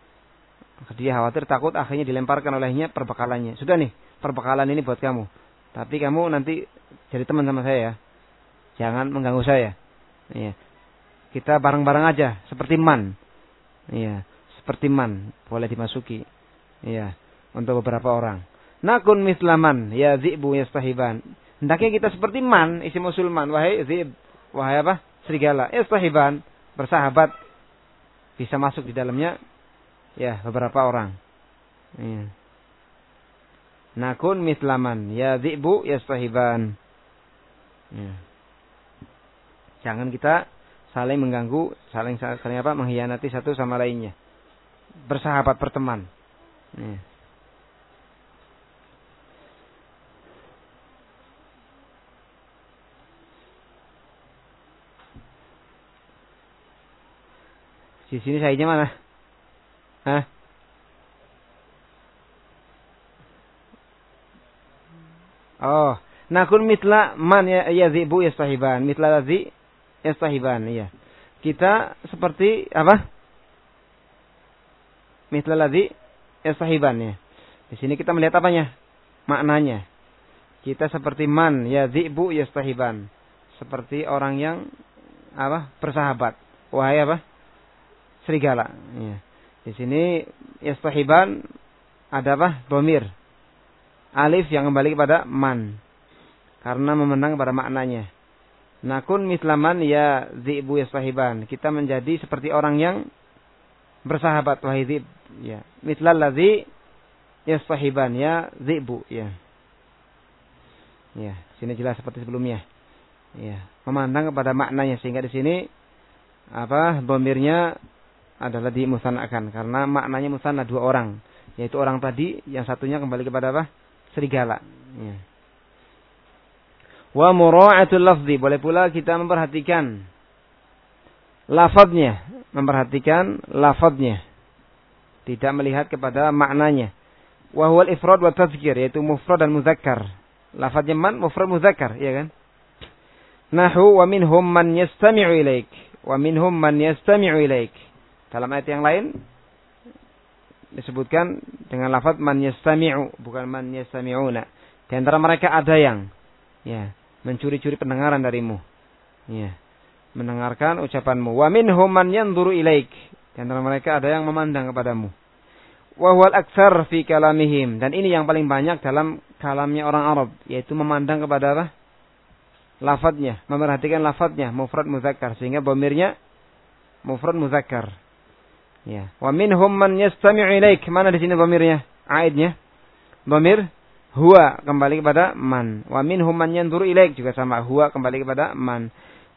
Dia khawatir takut akhirnya dilemparkan olehnya perbekalannya. Sudah nih, perbekalan ini buat kamu. Tapi kamu nanti jadi teman sama saya ya. Jangan mengganggu saya. Ya. Kita bareng-bareng aja seperti man. Iya, seperti man, boleh dimasuki. Iya, untuk beberapa orang. Nakun mislaman, ya zi'bu yastahiban. Hendaknya kita seperti man, isim musulman, wahai zi'b, wahai apa? Serigala, yastahiban, bersahabat, bisa masuk di dalamnya, ya beberapa orang. Iya. Nakun mislaman, ya zi'bu yastahiban. Iya. Jangan kita saling mengganggu, saling saling apa? Mengkhianati satu sama lainnya. Bersahabat, berteman. Iya. Di sini sainnya mana? Hah? Oh, nakun mitla man ya yazibu yastahiban, mitla ladzi yastahiban, iya. Kita seperti apa? Mitla ladzi yastahiban ya. Di sini kita melihat apanya? Maknanya. Kita seperti man yazibu yastahiban, seperti orang yang apa? Bersahabat. Wahai apa? Serigala. Ya. Di sini yastahiban ada apa? Dhamir. Alif yang kembali kepada man. Karena memandang pada maknanya. Nakun mislaman ya zi'bu yastahiban. Kita menjadi seperti orang yang bersahabat wahai zi'b. Ya. Mislal ladzi yastahiban ya zi'bu. Ya. Ya, sini jelas seperti sebelumnya. Ya, memandang kepada maknanya sehingga di sini apa? Dhamirnya adalah dimusannakan karena maknanya musanna dua orang, yaitu orang tadi yang satunya kembali kepada apa? Serigala. Ya. Wa mura'atul lafzi, boleh pula kita memperhatikan lafadznya, memperhatikan lafadznya, tidak melihat kepada maknanya. Wa huwal ifrad wa tadzkir, yaitu mufrad dan muzakkar. Lafadznya man mufrad muzakkar, ya kan? Nahu wa minhum man yastami'u ilaik, wa minhum man yastami'u ilaik. Dalam ayat yang lain disebutkan dengan lafaz man yastami'u, bukan man yastami'una. Di antara mereka ada yang ya, mencuri-curi pendengaran darimu. Ya, mendengarkan ucapanmu. Wa minhum man yanzuru ilaik. Di antara mereka ada yang memandang kepadamu. Wa huwal aktsar fi kalamihim, dan ini yang paling banyak dalam kalamnya orang Arab, yaitu memandang kepada apa? Lafadznya, memperhatikan lafadznya mufrad muzakkar sehingga dhamirnya mufrad muzakkar. Ya, wa minhum man yastami'u ilaik. Mana di sini dhamirnya? Aidnya. Dhamir huwa kembali kepada man. Wa minhum man yanzuru ilaik juga sama, huwa kembali kepada man.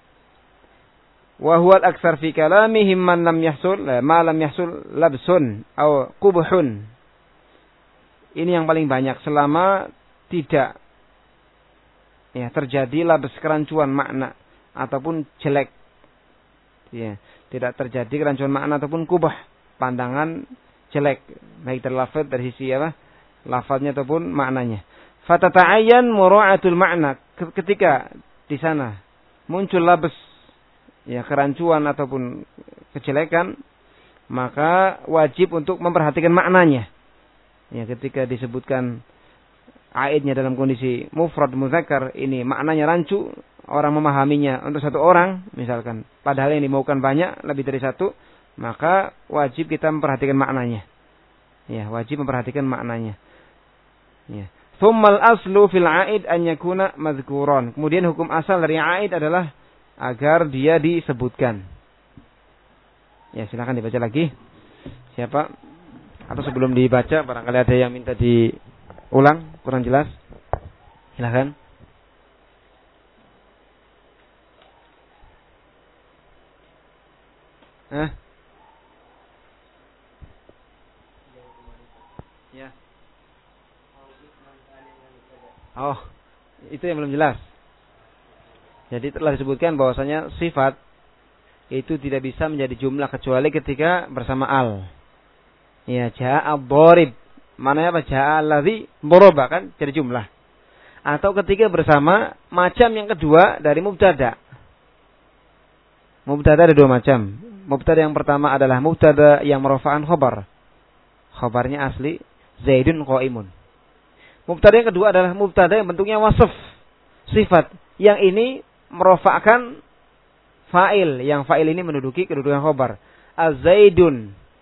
Wa huwa al-aktsar fi kalamihim man lam yahsul ma lam yahsul labsun aw qubhun. Ini yang paling banyak selama tidak ya terjadi labs kerancuan makna ataupun jelek. Ya, tidak terjadi kerancuan makna ataupun kubah, pandangan jelek baik dari lafaz dari sisi apa? Lafaznya ataupun maknanya. Fatata'ayyan mura'atul makna, ketika di sana muncul labs ya kerancuan ataupun kejelekan, maka wajib untuk memperhatikan maknanya. Ya, ketika disebutkan aidnya dalam kondisi mufrad muzakkar, ini maknanya rancu, orang memahaminya untuk satu orang misalkan, padahal yang dimaukan banyak, lebih dari satu, maka wajib kita memperhatikan maknanya. Ya, wajib memperhatikan maknanya. Ya. Tsummal aslu fil aid an yakuna madhkuran. Kemudian hukum asal dari aid adalah agar dia disebutkan. Ya, silakan dibaca lagi. Siapa? Atau sebelum dibaca barangkali ada yang minta diulang, kurang jelas. Silakan. Hah? Ya. Oh, itu yang belum jelas. Jadi telah disebutkan bahwasanya sifat itu tidak bisa menjadi jumlah kecuali ketika bersama al. Ya, ja'a ad-dharib. Mana apa? Ja'a alladzi daraba, kan jadi jumlah. Atau ketika bersama macam yang kedua dari mubtada. Mubtada ada dua macam. Mubtada yang pertama adalah mubtada yang merofa'an khobar. Khobarnya asli Zaidun qaimun. Mubtada yang kedua adalah mubtada yang bentuknya wasf, sifat. Yang ini merofa'kan fa'il, yang fa'il ini menduduki kedudukan khobar. Az-Zaidun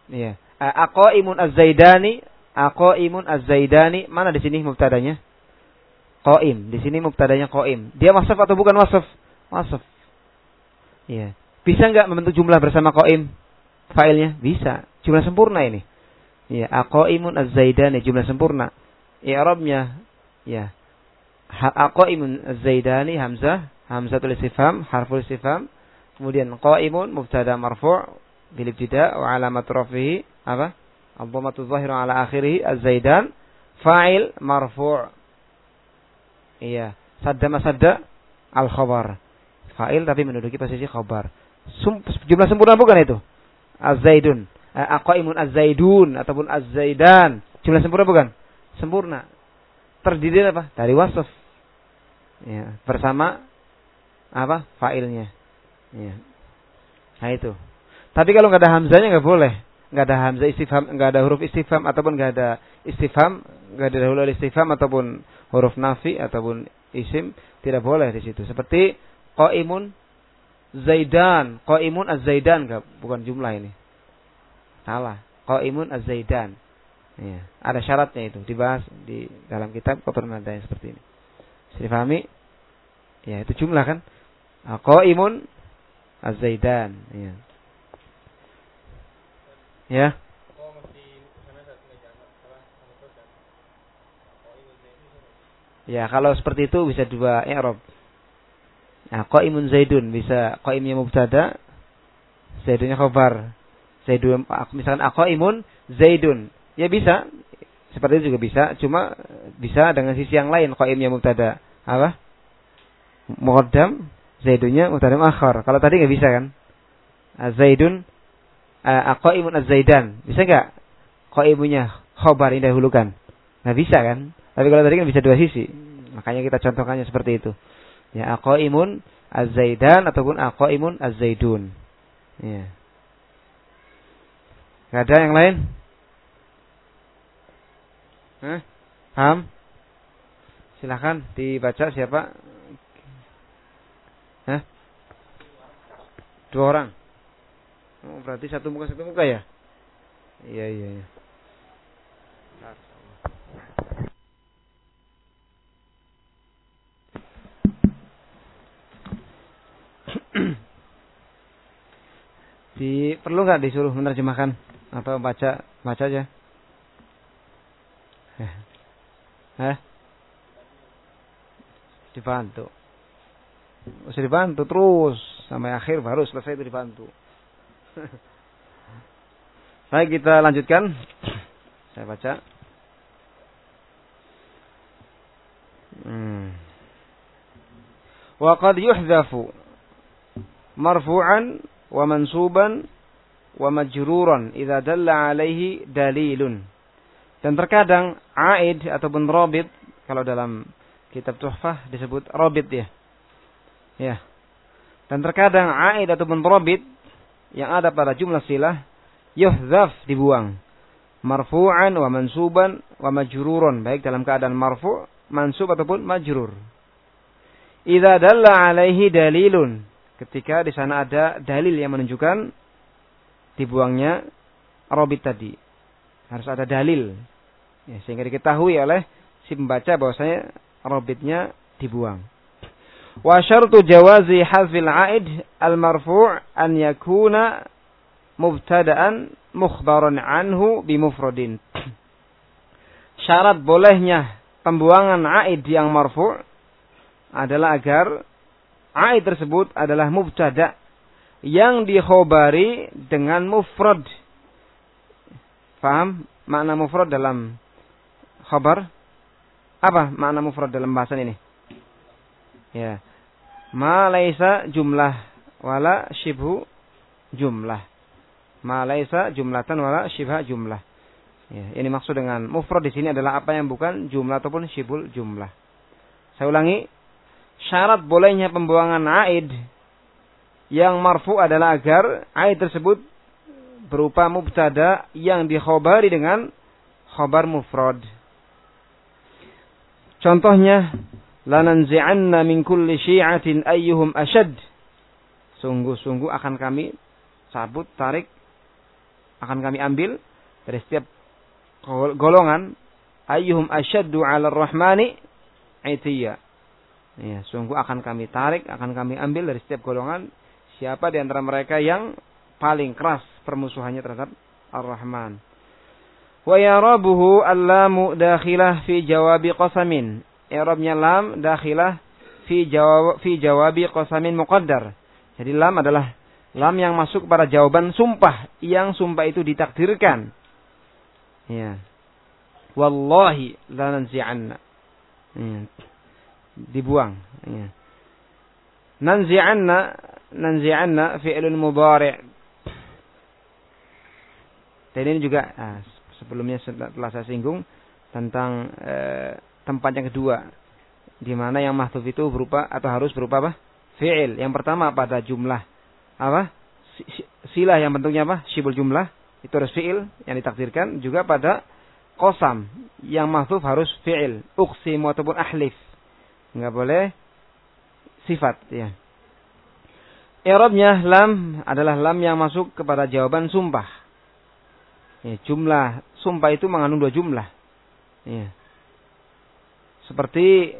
Iya. Aqaimun az-Zaidani, aqaimun az-Zaidani, mana di sini mubtadanya? Qaim. Di sini mubtadanya qaim. Dia wasaf atau bukan wasaf? Wasaf. Iya. Bisa enggak membentuk jumlah bersama qaim? Failnya bisa. Jumlah sempurna ini. Iya, aqaimun az-Zaidani, jumlah sempurna. I'rabnya ya. Aqaimun az-Zaidani hamzah, hamzatul istifham, harful istifham. Kemudian qaimun mubtada marfu' bil ibtida' wa alamat rafihi apa? Ad-dhammatu adh-dhahiru ala akhirih az-Zaidan, fa'il marfu'. Iya, sadda masadda al-khabar. Fa'il tapi menduduki posisi khabar. Sum, jumlah sempurna bukan itu? Az-Zaidun, aqaimun az-Zaidun ataupun az-Zaidan. Jumlah sempurna bukan? Sempurna. Terdiri dari apa? Dari wasf. Ya, bersama apa? Fa'ilnya. Ya. Nah itu. Tapi kalau nggak ada hamzanya nggak boleh. Nggak ada hamzah istifham, nggak ada huruf istifham ataupun nggak ada istifham, nggak ada dahulu istifham ataupun huruf nafi ataupun isim, tidak boleh di situ. Seperti qaimun Zaidan, qaimun az-Zaidan, bukan jumlah ini. Salah. Qaimun az-Zaidan. Ya, ada syaratnya itu dibahas di dalam kitab kotoran nada yang seperti ini. Bisa difahami? Ya, itu jumlah kan? Qaimun az-Zaidan. Ya. Ya. Ya, kalau seperti itu bisa dua i'rab. Nah, qaimun Zaidun bisa qaimnya mubtada, Zaidunnya khabar. Zaidun misalkan qaimun Zaidun. Ya bisa, seperti itu juga bisa, cuma bisa dengan sisi yang lain. Qaimnya mubtada apa? Muqaddam, Zaidunnya mubtada muakhar. Kalau tadi nggak bisa kan? Zaidun, qaimun az-Zaidan. Bisa nggak? Qaimunya khabar ini dahulukan. Nggak bisa kan? Tapi kalau tadi kan bisa dua sisi. Makanya kita contohkannya seperti itu. Ya, qaimun az-Zaidan ataupun qaimun az-Zaidun. Ya. Nggak ada yang lain? Hah? Paham? Silakan dibaca siapa? Hah? Dua orang. Oh, berarti satu muka satu muka ya? Iya iya iya. Di perlu nggak disuruh menerjemahkan atau baca baca aja? Hah? Dibantu. Usah dibantu terus sampai akhir baru selesai itu dibantu. Baik, kita lanjutkan. Saya baca. Hmm. Wa qad yuhdhafu marfu'an wa mansuban wa majruran idza dalla alaihi dalilun. Dan terkadang aid ataupun robit, kalau dalam kitab Tuhfah disebut robit ya. Ya. Dan terkadang aid ataupun robit yang ada pada jumlah silah yuhdhaf dibuang. Marfu'an wa mansuban wa majruran, baik dalam keadaan marfu', mansub ataupun majrur. Idza dalla alaihi dalilun, ketika di sana ada dalil yang menunjukkan dibuangnya robit tadi. Harus ada dalil. Ya, sehingga diketahui oleh si pembaca bahwasanya robitnya dibuang. Wa syartu jawazi hazfil aid al-marfu' an yakuna mubtada'an mukhbaran anhu bi mufradin. Syarat bolehnya pembuangan aid yang marfu' adalah agar aid tersebut adalah mubtada' yang dikhobari dengan mufrad. Faham makna mufrad dalam khabar? Apa makna mufrad dalam bahasan ini? Ya. Ma laisa jumlah wala shibhu jumlah. Ma laisa jumlatan wala shibha jumlah. Ya, ini maksud dengan mufrad di sini adalah apa yang bukan jumlah ataupun shibhul jumlah. Saya ulangi. Syarat bolehnya pembuangan aid yang marfu adalah agar aid tersebut berupa mubtada yang dikhobari dengan khobar mufrad. Contohnya, lananzi'anna min kulli syi'atin ayyuhum ashad. Sungguh-sungguh akan kami cabut, tarik akan kami ambil dari setiap golongan ayyuhum asyaddu 'ala ar-rahmani 'itiyya. Ya, sungguh akan kami tarik, akan kami ambil dari setiap golongan siapa di antara mereka yang paling keras permusuhannya terhadap Ar-Rahman. Wa yarabuhu al-lamu dakhilah fi jawabi qasamin. I'rabnya lam dakhilah fi jawab fi jawabi qasamin muqaddar. Jadi lam adalah lam yang masuk pada jawaban sumpah yang sumpah itu ditakdirkan. Ya. Wallahi la nanzi'anna. Ya. Dibuang. Ya. Nanzi'anna, nanzi'anna fi'lun mudhari'. Dan ini juga ah, sebelumnya telah saya singgung tentang eh, tempat yang kedua, di mana yang mahdzuf itu berupa atau harus berupa apa? Fi'il. Yang pertama pada jumlah apa? Silah yang bentuknya apa? Syibul jumlah itu harus fi'il yang ditakdirkan. Juga pada qasam yang mahdzuf harus fi'il. Uqsim ataupun ahlif. Enggak boleh sifat ya. I'rabnya lam adalah lam yang masuk kepada jawaban sumpah. Ya, jumlah sumpah itu mengandung dua jumlah. Ya. Seperti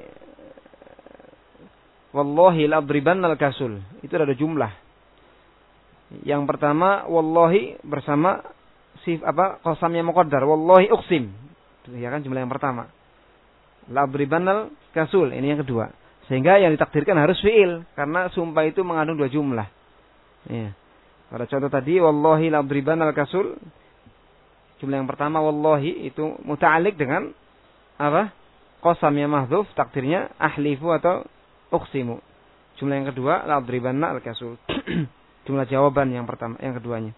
wallahi la'adribannal kasul. Itu ada dua jumlah. Yang pertama wallahi bersama sif apa qasamnya muqaddar. Wallahi uqsim. Itu ya kan jumlah yang pertama. La'adribannal kasul, ini yang kedua. Sehingga yang ditakdirkan harus fi'il karena sumpah itu mengandung dua jumlah. Ya. Pada contoh tadi wallahi la'adribannal kasul, jumlah yang pertama wallahi itu muta'alliq dengan apa? Qasam yang mahdzuf, takdirnya ahlifu atau uqsimu. Jumlah yang kedua la'adribanna al-kasul. Jumlah jawaban yang pertama, yang keduanya.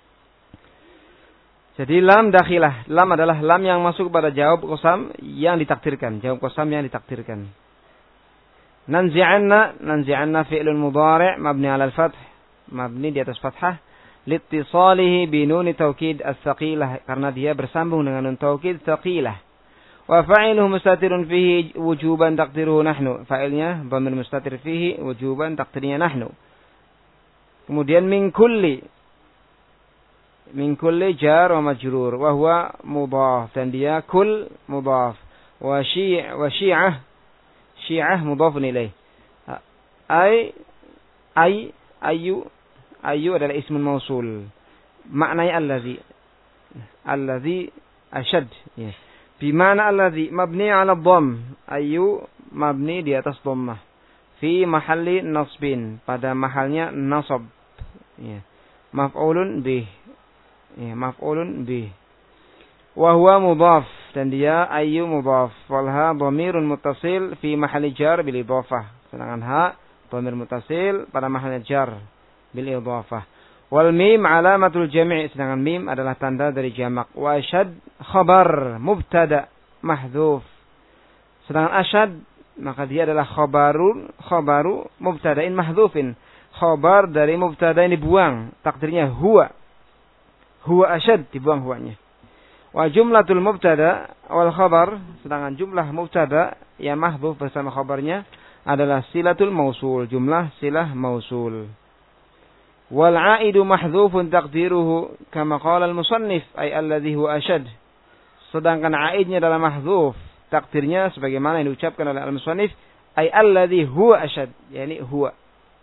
Jadi lam dakhilah. Lam adalah lam yang masuk pada jawab qasam yang ditakdirkan. Jawab qasam yang ditakdirkan. Nanzi'anna. Nanzi'anna fi'lun mudhari' mabni ala al-fath. Mabni di atas fathah. Litisalihi binuni taukid as-saqilah. Karena dia bersambung dengan nun taukid saqilah. Wa fa'iluhu mustatirun fihi wujuban taqdiruhu nahnu. Fa'ilnya dhamir mustatir fihi wujuban taqdirnya nahnu. Kemudian min kulli. Min kulli jar wa majrur wa huwa mudhaf, dan dia kull mudhaf, wa syi' wa syi'ah syi'ah mudhafun ilaih. Ai ai ayu ayu adalah ismun mausul. Maknanya allazi. Allazi ashad ya. Bi mana allazi mabni 'ala dhamm. Ayu mabni di atas dhammah. Fi mahalli nasbin, pada mahalnya nasab. Ya. Maf'ulun bih. Ya, maf'ulun bih. Wa huwa mudhaf, dan dia ayu mudhaf. Wal ha dhamirun muttasil fi mahalli jar bil idhafah. Sedangkan ha dhamir muttasil pada mahalnya jar bil idhafah. Wal mim alamatul jami', sedangkan mim adalah tanda dari jamak. Wa asyad khabar mubtada mahdzuf. Sedangkan asyad maka dia adalah khabarun khabaru mubtada'in mahdzufin. Khabar dari mubtada yang dibuang, takdirnya huwa. Huwa asyad, dibuang huwanya. Wa jumlatul mubtada wal khabar, sedangkan jumlah mubtada yang mahdzuf bersama khabarnya adalah silatul mausul, jumlah silah mausul. Wal aidu mahdzufun taqdiruhu kama qala al musannif ay alladhi huwa asyad. Sedangkan aidnya adalah mahdzuf, takdirnya sebagaimana yang diucapkan oleh al musannif ay alladhi huwa asyad, yakni huwa.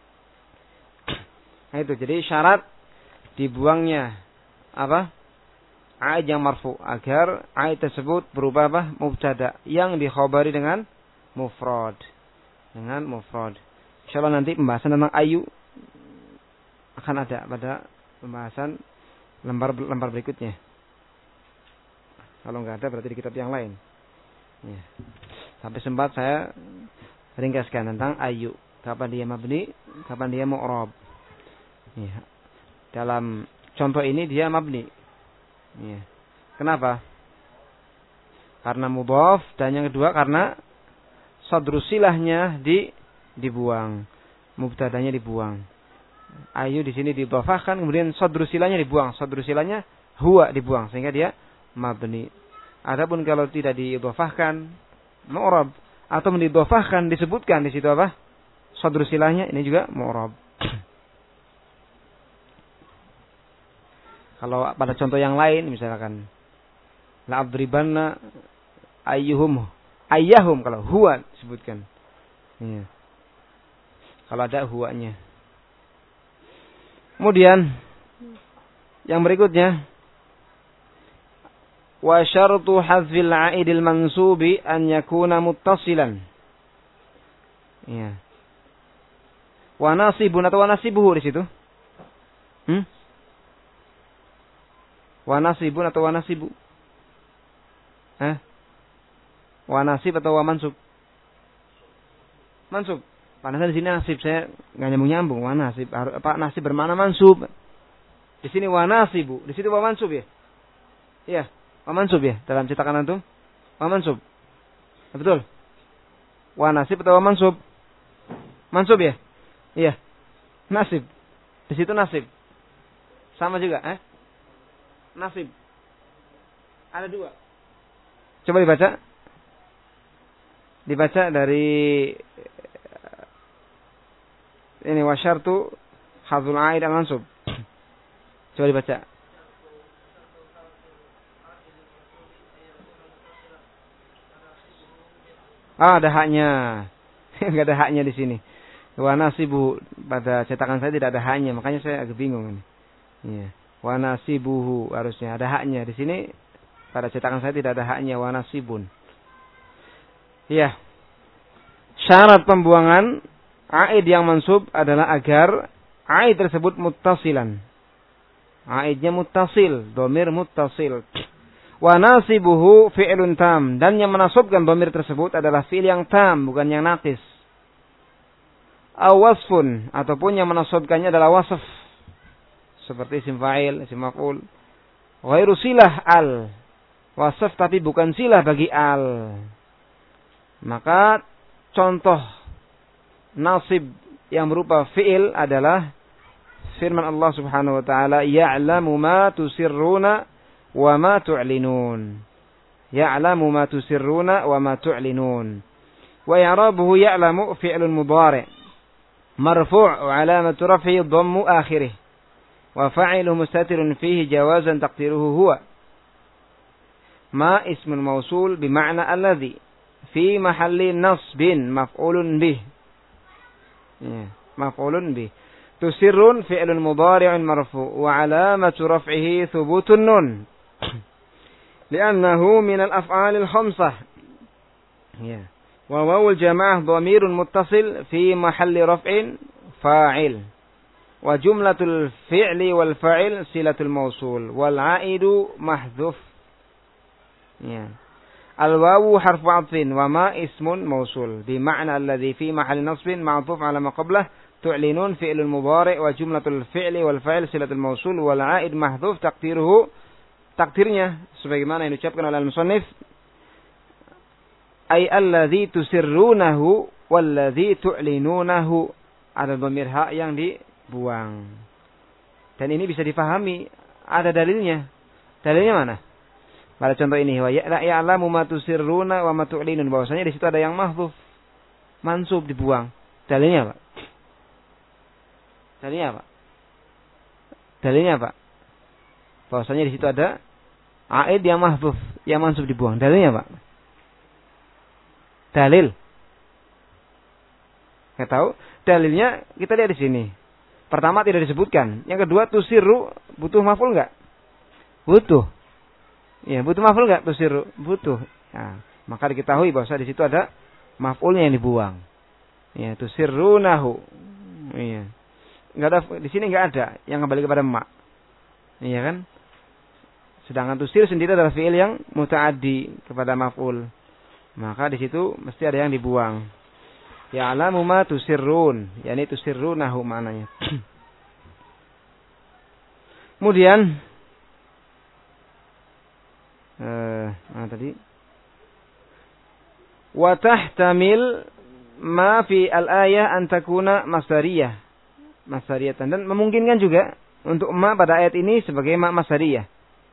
Nah itu jadi syarat dibuangnya apa? Aid yang marfu, agar aid tersebut berupa apa? Mubtada yang dikhabari dengan mufrad. Dengan mufrad. Insyaallah nanti pembahasan tentang ayu akan ada pada pembahasan lembar-lembar berikutnya. Kalau enggak ada berarti di kitab yang lain. Ya. Sampai sempat saya ringkaskan tentang ayu. Kapan dia mabni, kapan dia mu'rab. Ya. Dalam contoh ini dia mabni. Ya. Kenapa? Karena mudhaf, dan yang kedua karena sadru silahnya di dibuang. Mubtadanya dibuang. Ayu di sini didhafahkan, kemudian sadru silahnya dibuang. Sadru silahnya huwa dibuang sehingga dia mabni. Adapun kalau tidak didhafahkan mu'rab atau didhafahkan disebutkan di situ apa? Sadru silahnya, ini juga mu'rab. Kalau pada contoh yang lain misalkan la adribanna ayyuhum ayyahum, kalau huwa disebutkan. Ya. Kalau ada huwanya. Kemudian yang berikutnya, wa syartu hadzil a'idil mansubi an yakuna muttasilan. Ya. Wa nasibun atau wa nasibuhu di situ? Hmm? Wa nasibun atau wa nasibu? Hah? Wa nasib atau wa mansub? Mansub. Padahal di sini nasib, saya nggak nyambung-nyambung. Wa nasib, apa nasib bermakna mansub. Di sini wa nasibu, di situ wa mansub ya? Iya, wa mansub ya dalam cetakan antum? Wa mansub. Betul. Wa nasib atau wa mansub? Mansub ya? Iya. Nasib. Di situ nasib. Sama juga, eh? Nasib. Ada dua. Coba dibaca. Dibaca dari ini wasyartu hadzul a'id al-mansub. Coba dibaca. Ah, ada haknya. Enggak ada haknya di sini. Wa nasibu, pada cetakan saya tidak ada haknya, makanya saya agak bingung ini. Iya. Wa nasibuhu harusnya ada haknya. Di sini pada cetakan saya tidak ada haknya, wa nasibun. Iya. Syarat pembuangan a'id yang mansub adalah agar a'id tersebut muttasilan. A'idnya muttasil, dhamir muttasil. Wa nasibuhu fi'lun tam, dan yang menasabkan dhamir tersebut adalah fi'il yang tam, bukan yang naqis. Aw wasfun, ataupun yang menasabkannya adalah wasf, seperti isim fa'il, isim maf'ul. Ghairu silah al, wasf tapi bukan silah bagi al. Maka contoh nasib yang berupa fi'il adalah firman Allah Subhanahu wa taala, ya'lamu ma tusirruna wa ma tu'linun. Ya'lamu ma tusirruna wa ma tu'linun. Wa i'rabuhu ya'lamu fi'lun mudhari' marfu' wa 'alamatu raf'ihi dhammu akhirih. Wa fa'iluhu mustatirun fihi jawazan taqdiruhu huwa. Ma ismul mausul bima'na alladhi fi mahalli nasbin maf'ulun bih. Ya, maf'ulun bih. Tusirrun fi'lun mudhari'un marfu' wa 'alamatu raf'ihi thubutun nun. Li'annahu min al-af'alil khamsah. Ya. Wa wawul jamaah dhamirun muttasil fi mahalli raf'in fa'il. Wa jumlatul fi'li wal fa'il silatul mausul wal 'aidu mahdhuf. Ya. Al-wawu harfu 'athfin wa ma ismun mausul bi ma'na alladhi fi mahalli nasbin ma'thuf 'ala ma qablah. Tu'linun fi'lul mudhari' wa jumlatul fi'li wal fa'il silatul mausul wal 'aid mahdhuf taqdiruhu. Takdirnya sebagaimana yang diucapkan oleh al-musannif, ay alladzi tusirrunahu walladzi tu'linunahu, ada dhamir ha yang dibuang. Dan ini bisa difahami, ada dalilnya. Dalilnya mana? Pada contoh ini, wa ya'lamu ma tusirruna wa ma tu'linun, bahwasanya di situ ada yang mahdhuf, mansub, dibuang. Dalilnya, Pak? Dalilnya apa? Dalilnya apa? Bahwasanya di situ ada a'id yang mahdhuf, yang mansub, dibuang. Dalilnya, Pak? Dalil. Enggak tahu. Dalilnya kita lihat di sini. Pertama tidak disebutkan. Yang kedua tusiru butuh maf'ul enggak? Butuh. Ya, butuh maf'ul enggak tusiru? Butuh. Nah, maka diketahui bahwa di situ ada maf'ulnya yang dibuang. Ya, tusirrunahu. Iya. Enggak ada di sini, enggak ada yang kembali kepada ma. Iya kan? Sedangkan tusir sendiri adalah fi'il yang muta'addi kepada maf'ul. Maka di situ mesti ada yang dibuang. Ya'lamu ma tusirrun, yakni tusirrunahu maknanya. Kemudian eh mana tadi? Wa tahtamil ma fi al-ayah an takuna masdariyah. Masdariyatan, dan memungkinkan juga untuk ma pada ayat ini sebagai ma masdariyah.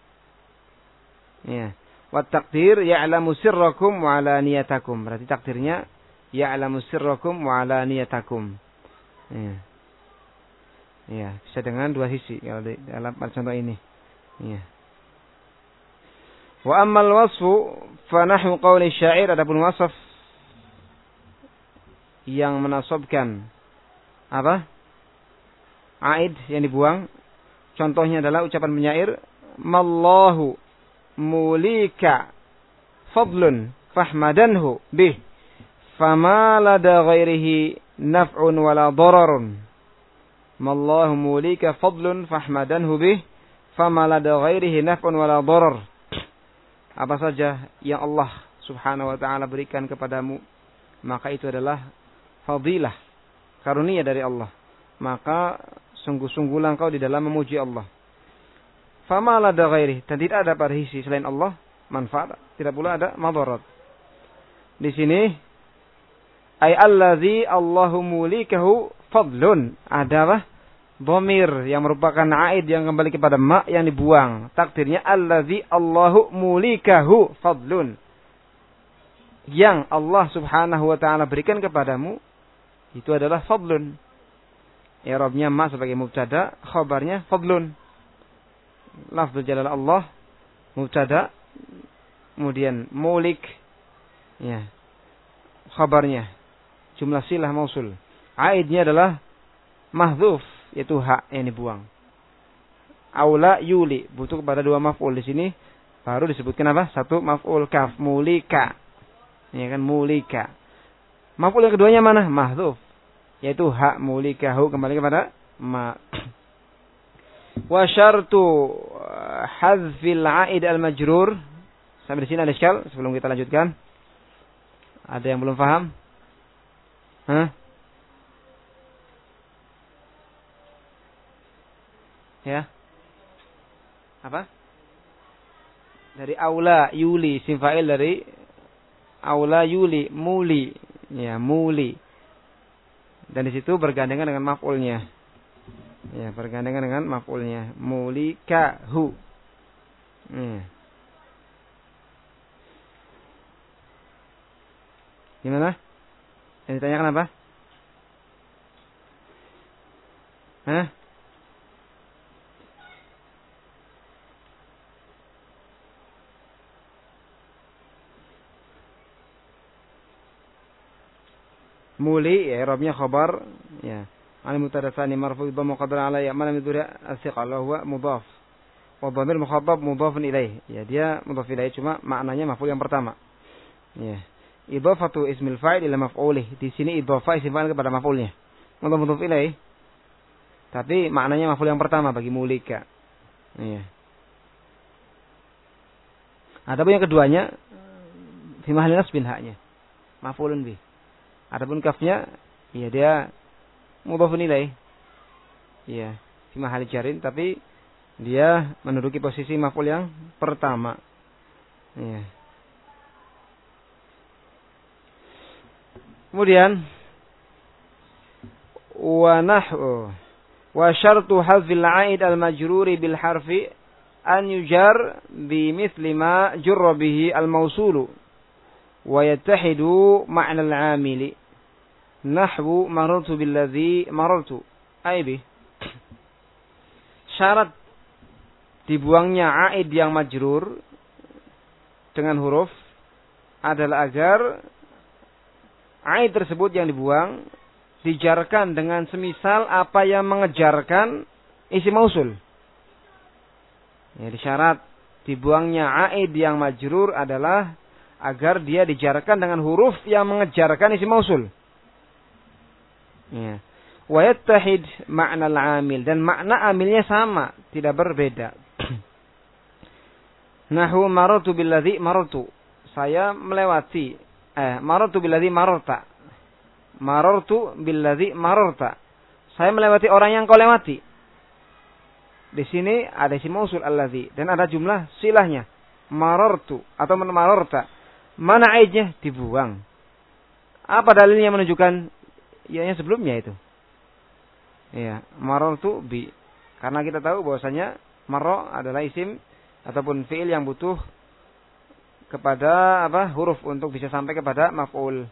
Ya. Wa taqdir ya'lamu sirrakum wa alaniyatakum. Berarti takdirnya ya'lamu sirrakum wa alaniyatakum. Ya. Ya, bisa dengan dua sisi kalau di dalam contoh ini. Ya. Wa ammal wasfu fa nahwu qawli syair, adapun wasaf yang menasabkan apa? Aid yang dibuang. Contohnya adalah ucapan penyair, mallahu mulika fadlun fahmadanhu bih fama lada ghairihi naf'un wala dararun. Mallahu mulika fadlun fahmadanhu bih fama lada ghairihi naf'un wala darar. Apa saja yang Allah Subhanahu wa taala berikan kepadamu, maka itu adalah fadilah, karunia dari Allah. Maka sungguh-sungguhlah engkau di dalam memuji Allah. Fama lada ghairihi, dan tidak ada pada sisi selain Allah manfaat, tidak pula ada madarat. Di sini ay allazi Allahu mulikahu fadlun, ada apa? Dhamir yang merupakan aid yang kembali kepada ma yang dibuang. Takdirnya allazi Allahu mulikahu fadlun, yang Allah Subhanahu wa taala berikan kepadamu itu adalah fadlun. I'rabnya ma sebagai mubtada, khabarnya fadlun. Lafzul jalal Allah mubtada, kemudian mulik ya khabarnya, jumlah silah mausul. Aidnya adalah mahdzuf, yaitu hak yang dibuang. Aula yuli, butuh kepada dua maf'ul. Di sini baru disebutkan apa? Satu maf'ul, kaf, mulika. Ya kan, mulika. Maf'ul yang keduanya mana? Mahdzuf, yaitu hak, mulikahu, kembali kepada ma. Wa syartu hadzfil aid al majrur. Sampai di sini ada iskal sebelum kita lanjutkan. Ada yang belum paham? Hah? Ya. Apa? Dari aula yuli, isim fa'il dari aula yuli, muli. Ya, muli. Dan di situ bergandengan dengan maf'ulnya. Ya, bergandengan dengan maf'ulnya. Mulikahu. Ya. Gimana? Yang ditanyakan apa? Hah? Muli, ya, i'rabnya khabar, ya. Al mubtada tsani marfu' bi muqaddar ala ya man yadhur as-siqal wa huwa mudhaf. Wa dhamir mukhatab mudhafun ilaih. Ya, dia mudhaf ilaih, cuma maknanya maf'ul yang pertama. Ya. Idhafatu ismil fa'il ila maf'ulih. Di sini idhafah isim fa'il kepada maf'ulnya. Mudhaf mudhaf ilaih. Tapi maknanya maf'ul yang pertama bagi mulika. Ya. Adapun yang keduanya fi mahalli nasbin haknya. Maf'ulun bih. Adapun kafnya, ya dia mudhafun ilaih. Ya, fi mahalli jarin, tapi dia menduduki posisi maf'ul yang pertama. Ya. Kemudian wa nahwu wa syartu hadzil aid al majruri bil harfi an yujar bi mithli ma jurra bihi al mausulu wa yattahidu ma'na al amili. Nahwu marartu billadzi marartu, ay bih. Syarat dibuangnya aid yang majrur dengan huruf adalah agar aid tersebut yang dibuang dijarkan dengan semisal apa yang mengejarkan isim mausul. Jadi syarat dibuangnya aid yang majrur adalah agar dia dijarkan dengan huruf yang mengejarkan isim mausul. Ya. Wa yattahid ma'na al-amil, dan makna amilnya sama, tidak berbeda. Nahwu marartu billadzi marartu, saya melewati. Eh, marartu billadzi mararta. Marartu billadzi mararta, saya melewati orang yang kau lewati. Di sini ada isim mausul alladzi dan ada jumlah silahnya. Marartu atau mararta. Mana aidnya? Dibuang. Apa dalilnya menunjukkan ianya sebelumnya itu? Ya, marartu bi. Karena kita tahu bahwasanya marra adalah isim ataupun fiil yang butuh kepada apa? Huruf untuk bisa sampai kepada maf'ul.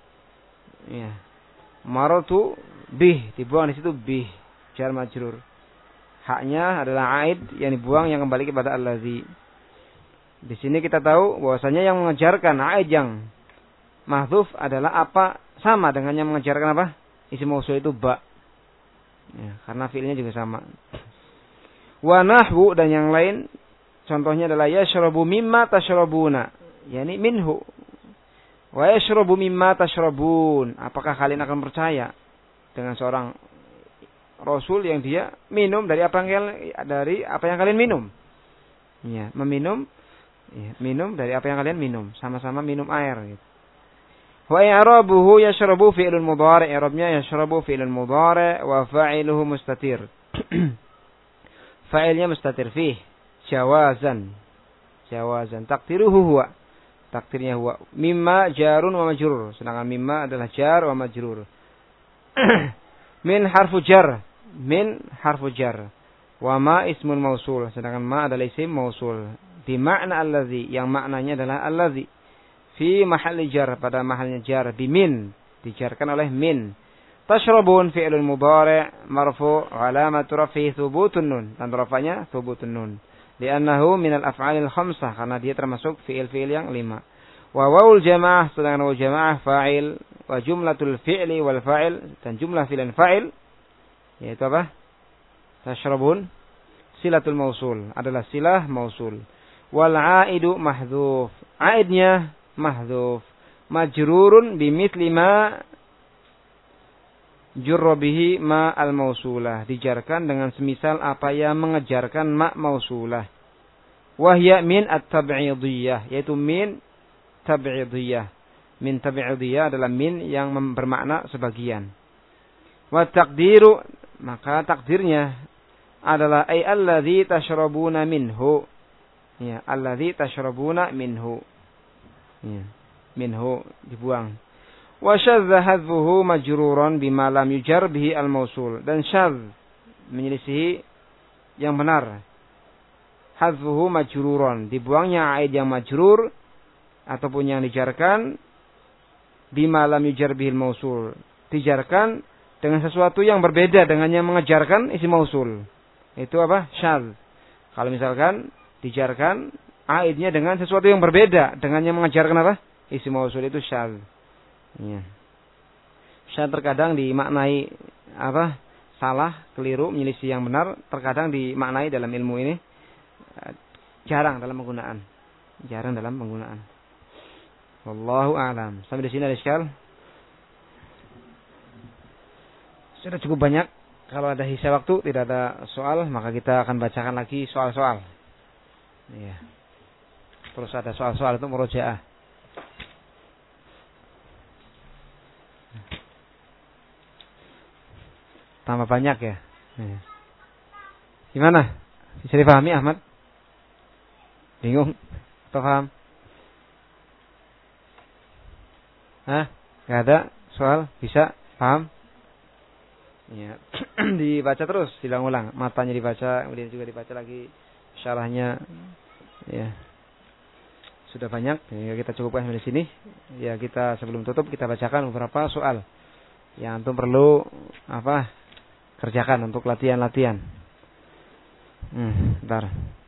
Ya. Marartu bih, dibuang di situ bih, jar majrur. Haknya adalah aid yang dibuang yang kembali kepada allazi. Di sini kita tahu bahwasanya yang mengejarkan aid yang mahdzuf adalah apa? Sama dengan yang mengejarkan apa? Isim mausul itu ba. Ya, karena fiilnya juga sama. Wa nahwu dan yang lain contohnya adalah yashrabu mimma tashrabuna, yakni minhu. Wa yashrabu mimma tashrabun. Apakah kalian akan percaya dengan seorang rasul yang dia minum dari apa yang dari apa yang kalian minum? Ya, meminum ya, minum dari apa yang kalian minum, sama-sama minum air gitu. Wa i'rabuhu yashrabu fi'lun mudhari', i'rabnya yashrabu fi'lun mudhari' wa fa'iluhu mustatir. Fa'ilnya mustatir fih jawazan. Jawazan takdiruhu huwa. Takdirnya huwa. Mimma jarun wa majrur. Sedangkan mimma adalah jar wa majrur. Min harfu jar. Min harfu jar. Wa ma ismun mausul. Sedangkan ma adalah isim mausul. Di makna allazi. Yang maknanya adalah allazi. Fi mahalli jar. Pada mahalnya jar. Di min. Dijarkan oleh min. Tashrabun fi'lun mudhari' marfu' alamatu raf'ihi thubutun nun. Dan rafa'nya thubutun nun. Li'annahu minal af'alil khamsah. Karena dia termasuk fi'il-fi'il yang lima. Wa wawul jamaah. Sedangkan wawul jamaah fa'il. Wa jumlatul fi'li wal fa'il. Dan jumlah fi'il dan fa'il. Yaitu apa? Tashrabun. Silatul mausul. Adalah silah mausul. Wal a'idu mahdhuf. A'idnya mahdhuf. Majrurun bimithli ma jurra bihi ma al-mausulah. Dijarkan dengan semisal apa yang mengejarkan ma mausulah. Wahya min at-tab'idiyah. Yaitu min tab'idiyah. Min tab'idiyah adalah min yang bermakna sebagian. Wa taqdiru. Maka takdirnya adalah ay alladhi tashrabuna minhu. Ya, alladhi tashrabuna minhu. Ya, minhu dibuang. Wa syadza hadfuhu majruran bima lam yujar bihi al-mausul. Dan syadz menyelisihi yang benar. Hadfuhu majruran, dibuangnya aid yang majrur ataupun yang dijarkan bima lam yujar bihi al-mausul. Dijarkan dengan sesuatu yang berbeda dengan yang mengejarkan isim mausul. Itu apa? Syadz. Kalau misalkan dijarkan aidnya dengan sesuatu yang berbeda dengan yang mengejarkan apa? Isim mausul, itu syadz. Ya. Syadz terkadang dimaknai apa? Salah, keliru, menyelisih yang benar. Terkadang dimaknai dalam ilmu ini jarang dalam penggunaan. Jarang dalam penggunaan. Wallahu a'lam. Sampai di sini ada iskal. Sudah cukup banyak. Kalau ada sisa waktu, tidak ada soal, maka kita akan bacakan lagi soal-soal. Ya. Terus ada soal-soal untuk murojaah. Tambah banyak ya. Ya. Gimana? Bisa dipahami Ahmad? Bingung? Atau paham? Hah? Gak ada soal? Bisa? Paham? Ya. Dibaca terus, diulang-ulang. Matanya dibaca, kemudian juga dibaca lagi syarahnya. Ya. Sudah banyak, ya, kita cukupkan di sini. Ya, kita sebelum tutup kita bacakan beberapa soal yang antum perlu apa? Kerjakan untuk latihan-latihan. Hmm, bentar.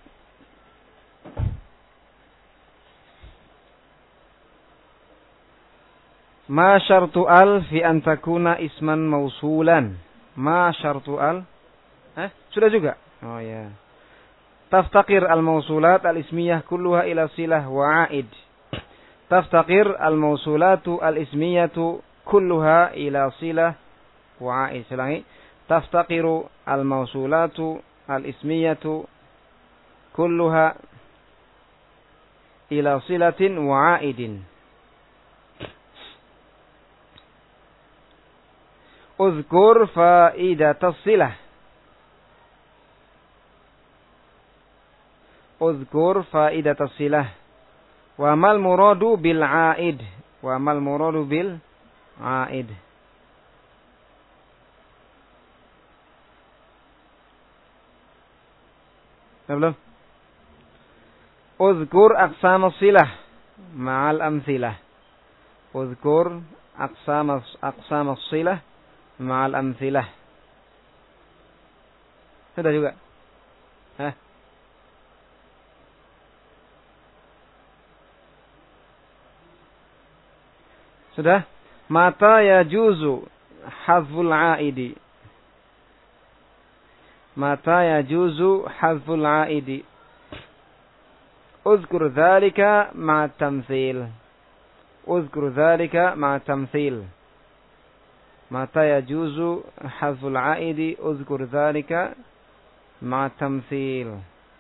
Ma syartu al fi an takuna isman mausulan. Ma syartu al. Eh, sudah juga. Oh ya. Taftaqir al-mausulat al-ismiyah kulluha ila silah wa aid. Taftaqir al-mausulatu al-ismiyatu kulluha ila silah wa aid. Selangi. Taftaqiru al-mausulatu al-ismiyatu kulluha ila silatin wa aidin. Uzkur faidatas silah. Uzkur faidatas silah. Wa mal muradu bil aid. Wa mal muradu bil aid. Nah, belum? Uzkur aqsamas silah ma'al amthilah. Uzkur aqsamas aqsamas silah ma'al amthilah. Sudah juga. Hah? Sudah? Mata yajuzu hadzful aidi. Mata yajuzu hadzful aidi. Uzkur dzalika ma'a tamtsil. Uzkur dzalika ma'a tamtsil. Mata yajuzu hadzful aidi. Uzkur dzalika ma'a tamtsil.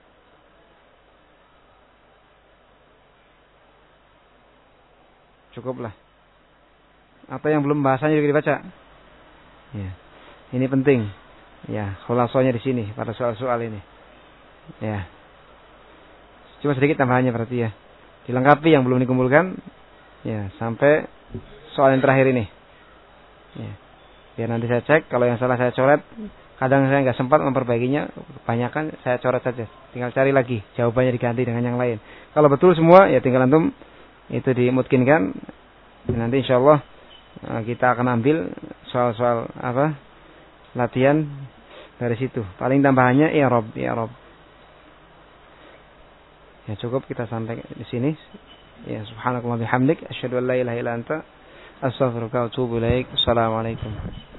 Cukuplah. Atau yang belum bahasanya juga dibaca. Ya. Ini penting. Ya, khulasonya di sini pada soal-soal ini. Ya. Cuma sedikit tambahannya berarti ya. Dilengkapi yang belum dikumpulkan. Ya, sampai soal yang terakhir ini. Ya. Biar nanti saya cek, kalau yang salah saya coret. Kadang saya nggak sempat memperbaikinya, kebanyakan saya coret saja. Tinggal cari lagi, jawabannya diganti dengan yang lain. Kalau betul semua, ya tinggal antum itu dimutkinkan. Nanti insya Allah kita akan ambil soal-soal apa latihan dari situ. Paling tambahannya i'rab, i'rab. Ya cukup kita sampai di sini. Ya subhanakallah bihamdik asyhadu an la ilaha illa anta astaghfiruka wa atubu ilaik. Assalamualaikum.